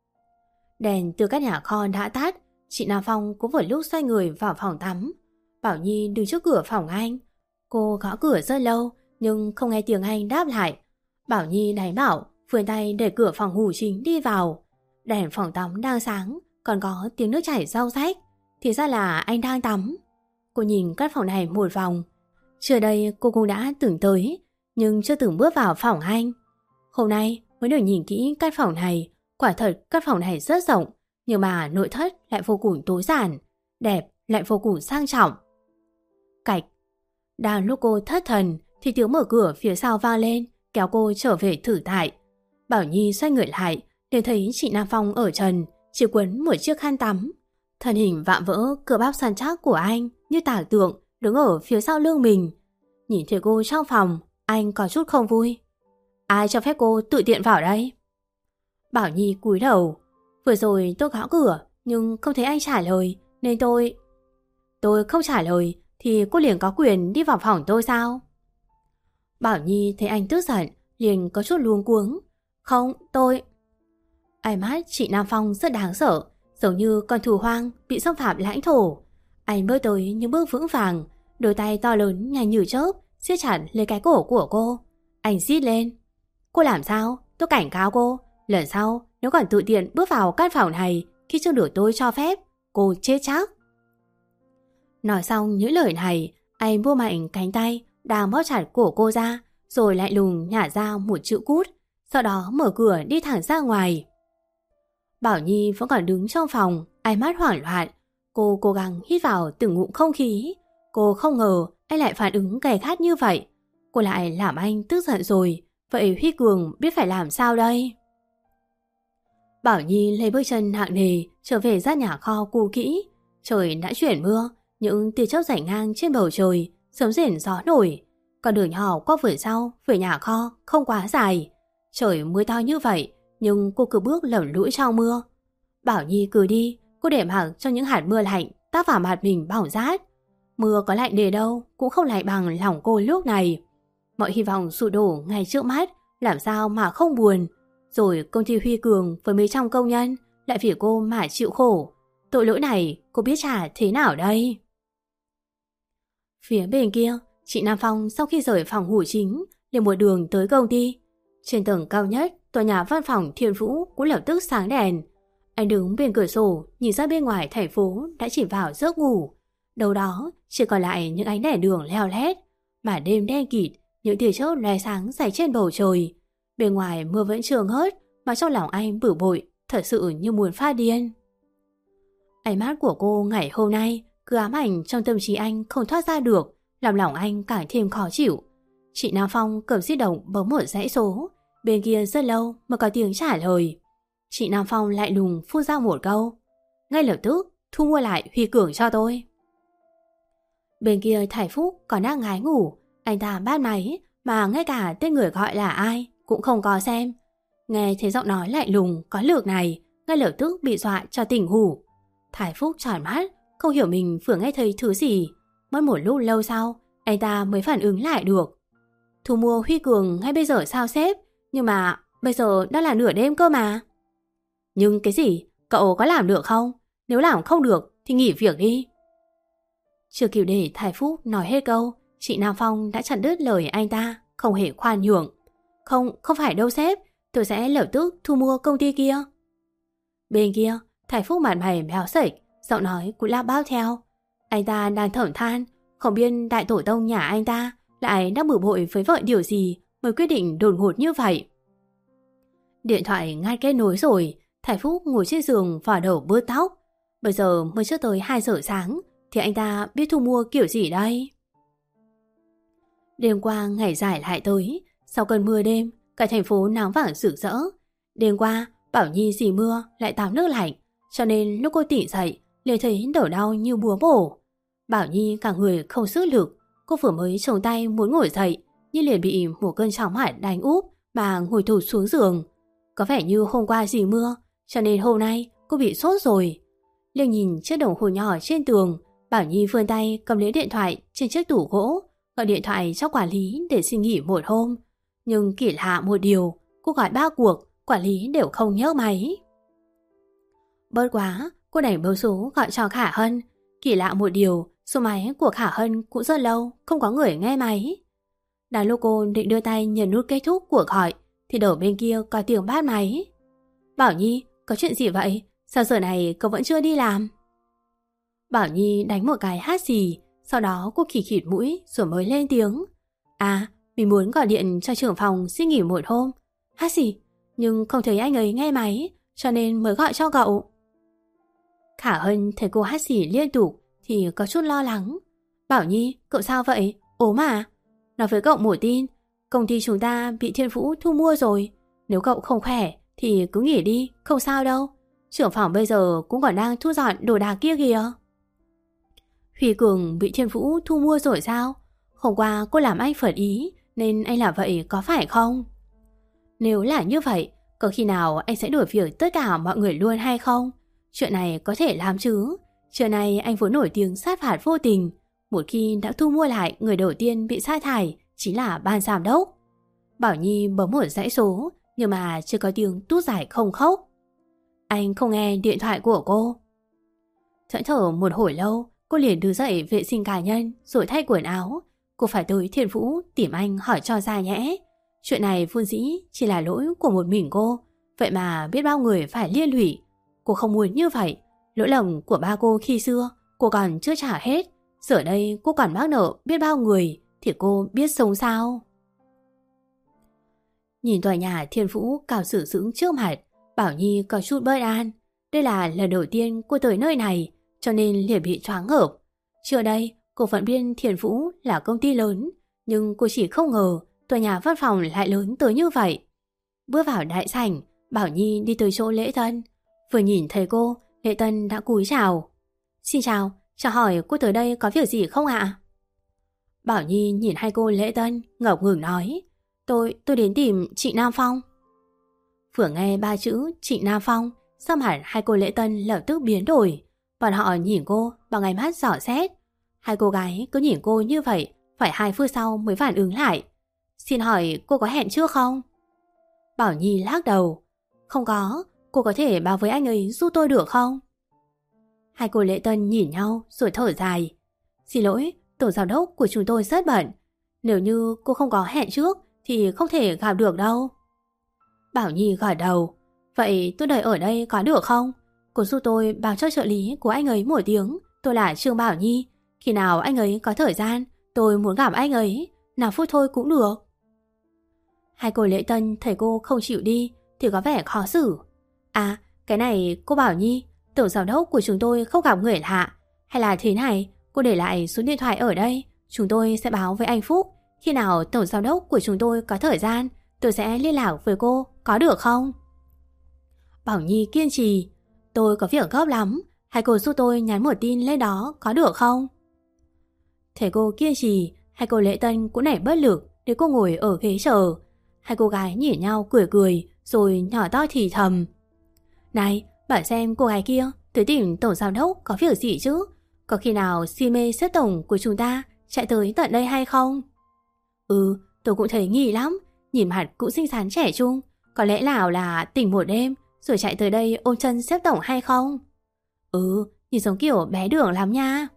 Đèn từ các nhà kho đã tắt. Chị Nam Phong cũng vừa lúc xoay người vào phòng tắm. Bảo Nhi đứng trước cửa phòng anh. Cô gõ cửa rất lâu nhưng không nghe tiếng anh đáp lại. Bảo Nhi đáy bảo vươn tay để cửa phòng ngủ chính đi vào. Đèn phòng tắm đang sáng, còn có tiếng nước chảy rau rách. Thì ra là anh đang tắm. Cô nhìn căn phòng này một vòng. Trước đây cô cũng đã từng tới, nhưng chưa từng bước vào phòng anh. Hôm nay mới được nhìn kỹ căn phòng này. Quả thật căn phòng này rất rộng, nhưng mà nội thất lại vô cùng tối giản, đẹp lại vô cùng sang trọng. Cạch. Đang lúc cô thất thần thì tiếng mở cửa phía sau vang lên, kéo cô trở về thử tại. Bảo Nhi xoay người lại để thấy chị Nam Phong ở trần, chỉ quấn một chiếc khăn tắm. Thân hình vạm vỡ, cơ bắp săn chắc của anh như tả tượng đứng ở phía sau lưng mình. Nhìn thấy cô trong phòng, anh có chút không vui. Ai cho phép cô tự tiện vào đây? Bảo Nhi cúi đầu. Vừa rồi tôi gõ cửa nhưng không thấy anh trả lời nên tôi... Tôi không trả lời thì cô liền có quyền đi vào phòng tôi sao? Bảo Nhi thấy anh tức giận liền có chút luống cuống. Không, tôi... Ánh mắt chị Nam Phong rất đáng sợ, giống như con thú hoang bị xâm phạm lãnh thổ. Anh bước tới những bước vững vàng, đôi tay to lớn nhanh như chớp siết chặt lấy cái cổ của cô. Anh rít lên. Cô làm sao? Tôi cảnh cáo cô, lần sau nếu còn tự tiện bước vào căn phòng này khi chưa được tôi cho phép, cô chết chắc. Nói xong những lời này, anh buông mạnh cánh tay đang bóp chặt cổ cô ra, rồi lại lùng nhả ra một chữ cút, sau đó mở cửa đi thẳng ra ngoài. Bảo Nhi vẫn còn đứng trong phòng, ánh mắt hoảng loạn. Cô cố gắng hít vào từng ngụm không khí. Cô không ngờ anh lại phản ứng gay gắt như vậy. Cô lại làm anh tức giận rồi. Vậy Huy Cường biết phải làm sao đây? Bảo Nhi lấy bước chân nặng nề trở về ra nhà kho cũ kỹ. Trời đã chuyển mưa, những tia chớp rải ngang trên bầu trời, sớm rền gió nổi. Con đường nhỏ qua vườn sau về nhà kho không quá dài. Trời mưa to như vậy, nhưng cô cứ bước lầm lũi trong mưa. Bảo Nhi cứ đi, cô để mặc cho những hạt mưa lạnh táp vào mặt mình bỏng rát. Mưa có lạnh để đâu cũng không lạnh bằng lòng cô lúc này. Mọi hy vọng sụp đổ ngay trước mắt, làm sao mà không buồn. Rồi công ty Huy Cường với mấy trăm công nhân lại vì cô mà chịu khổ. Tội lỗi này cô biết trả thế nào đây? Phía bên kia, chị Nam Phong sau khi rời phòng ngủ chính liền một đường tới công ty. Trên tầng cao nhất, tòa nhà văn phòng Thiên Vũ cũng lập tức sáng đèn. Anh đứng bên cửa sổ nhìn ra bên ngoài thành phố đã chìm vào giấc ngủ. Đâu đó chỉ còn lại những ánh đèn đường leo lét, mà đêm đen kịt, những tia chớp lóe sáng dày trên bầu trời. Bên ngoài mưa vẫn chưa ngớt, mà trong lòng anh bực bội, thật sự như muốn phát điên. Ánh mắt của cô ngày hôm nay cứ ám ảnh trong tâm trí anh không thoát ra được, làm lòng anh càng thêm khó chịu. Chị Nam Phong cầm di động bấm một dãy số, bên kia rất lâu mới có tiếng trả lời. Chị Nam Phong lại lùng phun ra một câu: ngay lập tức thu mua lại Huy Cường cho tôi. Bên kia Thải Phúc còn đang ngái ngủ, anh ta bắt máy mà ngay cả tên người gọi là ai cũng không có xem. Nghe thấy giọng nói lạnh lùng có lược này, ngay lập tức bị dọa cho tỉnh ngủ. Thải Phúc tròn mắt, không hiểu mình vừa nghe thấy thứ gì. Mất một lúc lâu sau, anh ta mới phản ứng lại được. Thu mua Huy Cường ngay bây giờ sao sếp? Nhưng mà bây giờ đã là nửa đêm cơ mà. Nhưng cái gì? Cậu có làm được không? Nếu làm không được thì nghỉ việc đi. Chưa kịp để Thải Phúc nói hết câu, chị Nam Phong đã chặn đứt lời anh ta, không hề khoan nhượng. Không, không phải đâu sếp, tôi sẽ lập tức thu mua công ty kia. Bên kia, Thải Phúc mặt mày méo sệch, giọng nói cũng lắp bắp theo. Anh ta đang thởm than, không biết đại tổ tông nhà anh ta lại đang bực bội với vợ điều gì mới quyết định đột ngột như vậy. Điện thoại ngắt kết nối rồi, Thải Phúc ngồi trên giường vò đầu bứt tóc. Bây giờ mới chưa tới hai giờ sáng thì anh ta biết thu mua kiểu gì đây? Đêm qua ngày dài lại tới, sau cơn mưa đêm, cả thành phố nắng vàng rực rỡ. Đêm qua, Bảo Nhi dì mưa lại tắm nước lạnh, cho nên lúc cô tỉnh dậy liền thấy đầu đau như búa bổ. Bảo Nhi cả người không sức lực, cô vừa mới chống tay muốn ngồi dậy, nhưng liền bị một cơn chóng mặt đánh úp mà ngồi thụt xuống giường. Có vẻ như hôm qua dì mưa, cho nên hôm nay cô bị sốt rồi. Liếc nhìn chiếc đồng hồ nhỏ trên tường, Bảo Nhi vươn tay cầm lấy điện thoại trên chiếc tủ gỗ, gọi điện thoại cho quản lý để xin nghỉ một hôm. Nhưng kỳ lạ một điều, cô gọi ba cuộc, quản lý đều không nhấc máy. Bớt quá, cô đành bấm số gọi cho Khả Hân. Kỳ lạ một điều, số máy của Khả Hân cũng rất lâu không có người nghe máy. Đang lúc cô định đưa tay nhấn nút kết thúc cuộc gọi thì đầu bên kia có tiếng bắt máy. Bảo Nhi, có chuyện gì vậy? Sao giờ này cậu vẫn chưa đi làm? Bảo Nhi đánh một cái hát xì, sau đó cô khỉ khịt mũi rồi mới lên tiếng. À, mình muốn gọi điện cho trưởng phòng xin nghỉ một hôm. Hát xì, nhưng không thấy anh ấy nghe máy, cho nên mới gọi cho cậu. Khả Hân thấy cô hát xì liên tục thì có chút lo lắng. Bảo Nhi, cậu sao vậy? Ốm à? Nói với cậu một tin, công ty chúng ta bị Thiên Vũ thu mua rồi. Nếu cậu không khỏe thì cứ nghỉ đi, không sao đâu. Trưởng phòng bây giờ cũng còn đang thu dọn đồ đạc kia kìa. Huy Cường bị Thiên Vũ thu mua rồi sao? Hôm qua cô làm anh phật ý nên anh làm vậy có phải không? Nếu là như vậy, có khi nào anh sẽ đuổi việc tất cả mọi người luôn hay không? Chuyện này có thể làm chứ. Trưa nay anh vốn nổi tiếng sát phạt vô tình. Một khi đã thu mua lại, người đầu tiên bị sa thải chính là ban giám đốc. Bảo Nhi bấm một dãy số, nhưng mà chưa có tiếng tút giải không khóc. Anh không nghe điện thoại của cô. Thẫn thở một hồi lâu, cô liền đứng dậy vệ sinh cá nhân rồi thay quần áo. Cô phải tới Thiên Vũ tìm anh hỏi cho ra nhẽ. Chuyện này vốn dĩ chỉ là lỗi của một mình cô, vậy mà biết bao người phải liên lụy. Cô không muốn như vậy. Lỗi lầm của ba cô khi xưa cô còn chưa trả hết. Giờ đây cô còn mắc nợ biết bao người, thì cô biết sống sao? Nhìn tòa nhà Thiên Vũ cao sử sững trước mặt, Bảo Nhi có chút bất an. Đây là lần đầu tiên cô tới nơi này, cho nên liền bị choáng ngợp. Trước đây cô vẫn biết Thiên Vũ là công ty lớn, nhưng cô chỉ không ngờ tòa nhà văn phòng lại lớn tới như vậy. Bước vào đại sảnh, Bảo Nhi đi tới chỗ lễ tân. Vừa nhìn thấy cô, lễ tân đã cúi chào. Xin chào, chào hỏi cô tới đây có việc gì không ạ? Bảo Nhi nhìn hai cô lễ tân, ngập ngừng nói. Tôi, tôi đến tìm chị Nam Phong. Vừa nghe ba chữ chị Nam Phong, sắc mặt hai cô lễ tân lập tức biến đổi. Bọn họ nhìn cô bằng ánh mắt dò xét. Hai cô gái cứ nhìn cô như vậy, phải hai phút sau mới phản ứng lại. Xin hỏi cô có hẹn trước không? Bảo Nhi lắc đầu. Không có, cô có thể báo với anh ấy giúp tôi được không? Hai cô lễ tân nhìn nhau rồi thở dài. Xin lỗi, tổ giám đốc của chúng tôi rất bận. Nếu như cô không có hẹn trước thì không thể gặp được đâu. Bảo Nhi gật đầu. Vậy tôi đợi ở đây có được không? Cô giúp tôi báo cho trợ lý của anh ấy một tiếng. Tôi là Trương Bảo Nhi. Khi nào anh ấy có thời gian, tôi muốn gặp anh ấy. Nào phút thôi cũng được. Hai cô lễ tân thấy cô không chịu đi thì có vẻ khó xử. À, cái này cô Bảo Nhi, tổng giám đốc của chúng tôi không gặp người lạ. Hay là thế này, cô để lại số điện thoại ở đây, chúng tôi sẽ báo với anh Phúc. Khi nào tổng giám đốc của chúng tôi có thời gian, tôi sẽ liên lạc với cô, có được không? Bảo Nhi kiên trì. Tôi có việc gấp lắm, hai cô giúp tôi nhắn một tin lên đó, có được không? Thấy cô kiên trì, hai cô lễ tân cũng nảy bất lực để cô ngồi ở ghế chờ. Hai cô gái nhìn nhau cười cười rồi nhỏ to thì thầm. Này, bảo xem cô gái kia tới tìm tổng giám đốc có việc gì chứ? Có khi nào si mê xếp tổng của chúng ta chạy tới tận đây hay không? Ừ, tôi cũng thấy nghi lắm. Nhìn mặt cũng xinh xắn trẻ trung. Có lẽ nào là tỉnh một đêm rồi chạy tới đây ôm chân xếp tổng hay không? Ừ, nhìn giống kiểu bé đường lắm nha.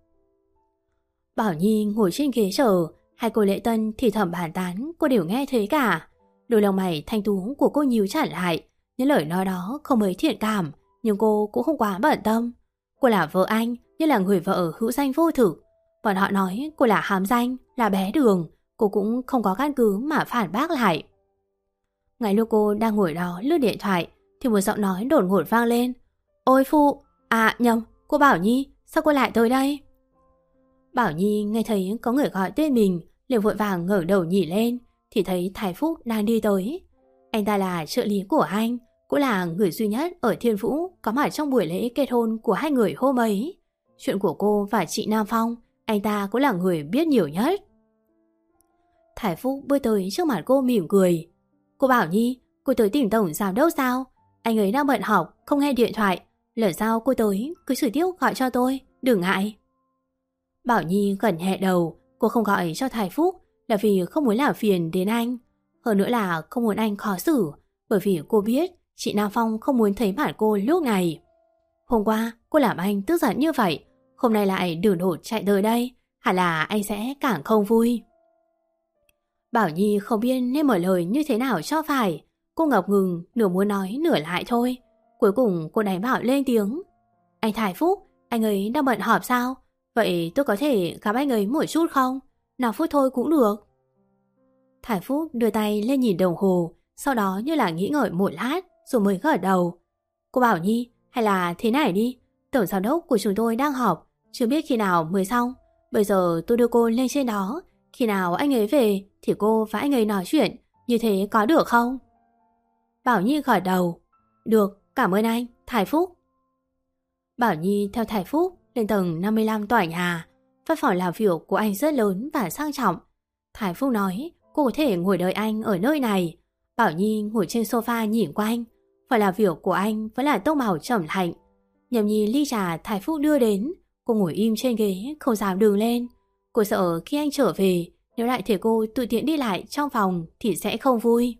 Bảo Nhi ngồi trên ghế chờ. Hai cô lễ tân thì thầm bàn tán cô đều nghe thấy cả. Đôi lông mày thanh tú của cô nhíu chặt lại. Những lời nói đó không mấy thiện cảm, nhưng cô cũng không quá bận tâm. Cô là vợ anh, như là người vợ hữu danh vô thực. Bọn họ nói cô là hám danh, là bé đường. Cô cũng không có căn cứ mà phản bác lại. Ngay lúc cô đang ngồi đó lướt điện thoại thì một giọng nói đột ngột vang lên. Ôi phụ, à nhầm, cô Bảo Nhi, sao cô lại tới đây? Bảo Nhi nghe thấy có người gọi tên mình, liền vội vàng ngẩng đầu nhìn lên thì thấy Thái Phúc đang đi tới. Anh ta là trợ lý của anh, cũng là người duy nhất ở Thiên Vũ có mặt trong buổi lễ kết hôn của hai người hôm ấy. Chuyện của cô và chị Nam Phong, anh ta cũng là người biết nhiều nhất. Thái Phúc bước tới trước mặt cô mỉm cười. Cô Bảo Nhi, cô tới tìm tổng giám đốc sao? Anh ấy đang bận học, không nghe điện thoại. Lần sau cô tới, cứ trực tiếp gọi cho tôi, đừng ngại. Bảo Nhi gật nhẹ đầu. Cô không gọi cho Thái Phúc là vì không muốn làm phiền đến anh. Hơn nữa là không muốn anh khó xử, bởi vì cô biết chị Nam Phong không muốn thấy mặt cô lúc này. Hôm qua cô làm anh tức giận như vậy, hôm nay lại đường đột chạy tới đây, hẳn là anh sẽ càng không vui. Bảo Nhi không biết nên mở lời như thế nào cho phải. Cô ngập ngừng, nửa muốn nói nửa lại thôi. Cuối cùng cô đánh Bảo lên tiếng. Anh Thái Phúc, anh ấy đang bận họp sao? Vậy tôi có thể gặp anh ấy một chút không? Nào phút thôi cũng được. Thái Phúc đưa tay lên nhìn đồng hồ, sau đó như là nghĩ ngợi một lát rồi mới gật đầu. Cô Bảo Nhi, hay là thế này đi, tổng giám đốc của chúng tôi đang họp, chưa biết khi nào mới xong. Bây giờ tôi đưa cô lên trên đó, khi nào anh ấy về thì cô và anh ấy nói chuyện, như thế có được không? Bảo Nhi gật đầu. Được, cảm ơn anh, Thái Phúc. Bảo Nhi theo Thái Phúc lên tầng năm mươi lăm tòa nhà. Văn phòng làm việc của anh rất lớn và sang trọng. Thái Phúc nói cô có thể ngồi đợi anh ở nơi này. Bảo Nhi ngồi trên sofa nhìn quanh. Phòng làm việc của anh vẫn là tông màu trầm lạnh. Nhầm nhìn ly trà Thái Phúc đưa đến, cô ngồi im trên ghế không dám đứng lên. Cô sợ khi anh trở về, nếu lại thấy cô tự tiện đi lại trong phòng thì sẽ không vui.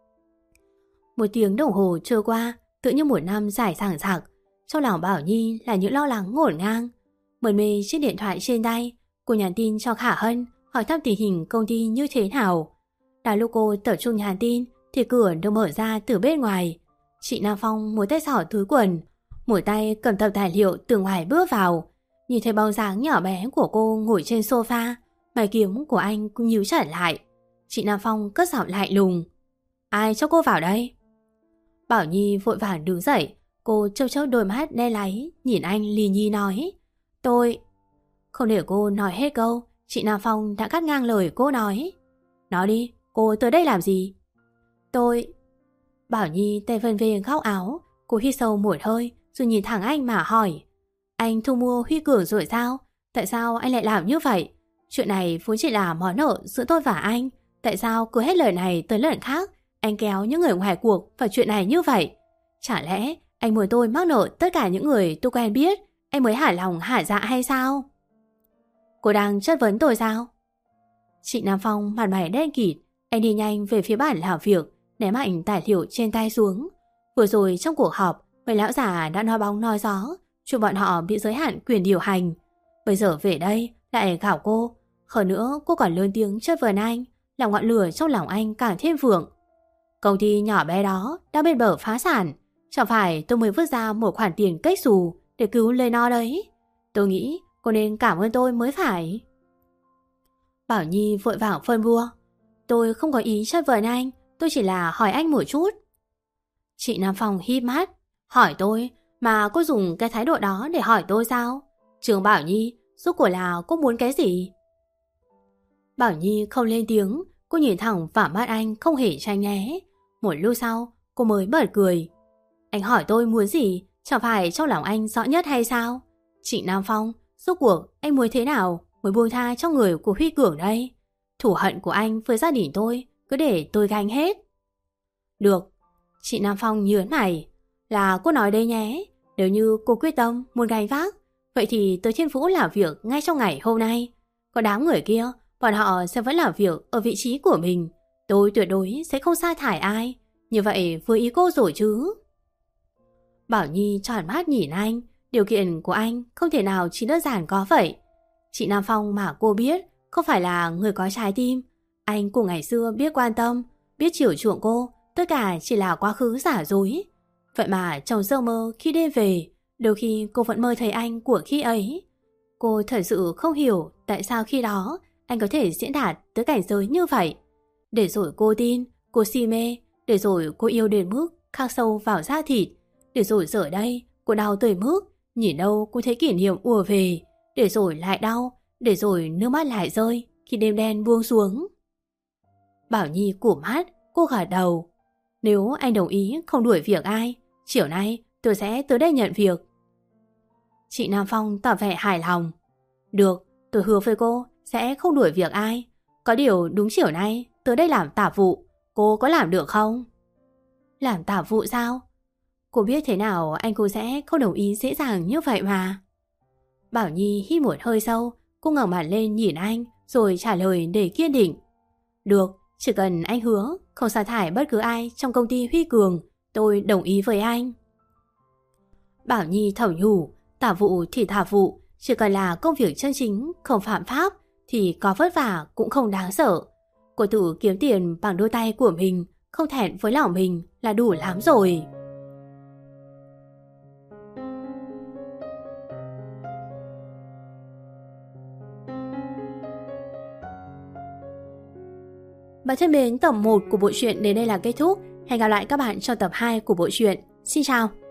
Một tiếng đồng hồ trôi qua, tự như một năm dài dằng dặc. Trong lòng Bảo Nhi là những lo lắng ngổn ngang. mân mê chiếc điện thoại trên tay. Cô nhắn tin cho Khả Hân hỏi thăm tình hình công ty như thế nào. Đã lúc cô tập trung nhắn tin thì cửa được mở ra từ bên ngoài. Chị Nam Phong một tay xỏ túi quần, một tay cầm tập tài liệu từ ngoài bước vào. Nhìn thấy bóng dáng nhỏ bé của cô ngồi trên sofa, mày kiếm của anh cũng nhíu chặt lại. Chị Nam Phong cất giọng lạnh lùng: Ai cho cô vào đây? Bảo Nhi vội vàng đứng dậy. Cô trâu trâu đôi mắt đen láy nhìn anh lì nhí nói: Tôi... Không để cô nói hết câu, chị Nam Phong đã cắt ngang lời cô nói: Nói đi, cô tới đây làm gì? Tôi... Bảo Nhi tay vân về góc áo. Cô hít sâu một hơi rồi nhìn thẳng anh mà hỏi: Anh thu mua Huy Cường rồi sao? Tại sao anh lại làm như vậy? Chuyện này vốn chỉ là món nợ giữa tôi và anh. Tại sao cứ hết lời này tới lần khác anh kéo những người ngoài cuộc vào chuyện này như vậy? Chả lẽ anh muốn tôi mắc nợ tất cả những người tôi quen biết, anh mới hả lòng hả dạ hay sao? Cô đang chất vấn tôi sao? Chị Nam Phong mặt mày đen kịt. Anh đi nhanh về phía bàn làm việc, ném mạnh tài liệu trên tay xuống. Vừa rồi trong cuộc họp, mấy lão già đã nói bóng nói gió chuyện bọn họ bị giới hạn quyền điều hành. Bây giờ về đây lại gào cô. Hơn nữa cô còn lớn tiếng chất vấn anh, làm ngọn lửa trong lòng anh càng thêm vượng. Công ty nhỏ bé đó đang bên bờ phá sản. Chẳng phải tôi mới vứt ra một khoản tiền cách xù để cứu lấy nó đấy. Tôi nghĩ cô nên cảm ơn tôi mới phải. Bảo Nhi vội vàng phân bua: Tôi không có ý chất vấn anh, tôi chỉ là hỏi anh một chút. Chị Nam Phong híp mắt: Hỏi tôi mà cô dùng cái thái độ đó để hỏi tôi sao? Trường Bảo Nhi, rốt cuộc là cô muốn cái gì? Bảo Nhi không lên tiếng. Cô nhìn thẳng vào mắt anh không hề tránh né. Một lúc sau cô mới bật cười: Anh hỏi tôi muốn gì? Chẳng phải trong lòng anh rõ nhất hay sao? Chị Nam Phong, rốt cuộc anh muốn thế nào mới buông tha cho người của Huy Cường đây? Thù hận của anh với gia đình tôi cứ để tôi gánh hết. Được. Chị Nam Phong nhớn mày: Là cô nói đây nhé. Nếu như cô quyết tâm muốn gánh vác, vậy thì tới Thiên Vũ làm việc ngay trong ngày hôm nay. Còn đám người kia, bọn họ sẽ vẫn làm việc ở vị trí của mình. Tôi tuyệt đối sẽ không sa thải ai. Như vậy vừa ý cô rồi chứ? Bảo Nhi tròn mắt nhìn anh. Điều kiện của anh không thể nào chỉ đơn giản có vậy. Chị Nam Phong mà cô biết không phải là người có trái tim. Anh của ngày xưa biết quan tâm, biết chiều chuộng cô, tất cả chỉ là quá khứ giả dối. Vậy mà trong giấc mơ khi đêm về, đôi khi cô vẫn mơ thấy anh của khi ấy. Cô thật sự không hiểu tại sao khi đó anh có thể diễn đạt tới cảnh giới như vậy. Để rồi cô tin, cô si mê, để rồi cô yêu đến mức khắc sâu vào da thịt. Để rồi giờ đây cô đau tới mức nhìn đâu cũng thấy kỷ niệm ùa về. Để rồi lại đau, để rồi nước mắt lại rơi khi đêm đen buông xuống. Bảo Nhi cụp mắt, cô gật đầu: Nếu anh đồng ý không đuổi việc ai, chiều nay tôi sẽ tới đây nhận việc. Chị Nam Phong tỏ vẻ hài lòng: Được, tôi hứa với cô sẽ không đuổi việc ai. Có điều đúng chiều nay tới đây làm tạp vụ, cô có làm được không? Làm tạp vụ sao? Cô biết thế nào anh cô sẽ không đồng ý dễ dàng như vậy mà. Bảo Nhi hít một hơi sâu. Cô ngẩng mặt lên nhìn anh rồi trả lời để kiên định: Được, chỉ cần anh hứa không sa thải bất cứ ai trong công ty Huy Cường, tôi đồng ý với anh. Bảo Nhi thầm nhủ: Tạp vụ thì tạp vụ, chỉ cần là công việc chân chính, không phạm pháp thì có vất vả cũng không đáng sợ. Cô tự kiếm tiền bằng đôi tay của mình, không thẹn với lòng mình là đủ lắm rồi. Bạn thân mến, tập một của bộ truyện đến đây là kết thúc. Hẹn gặp lại các bạn trong tập hai của bộ truyện. Xin chào!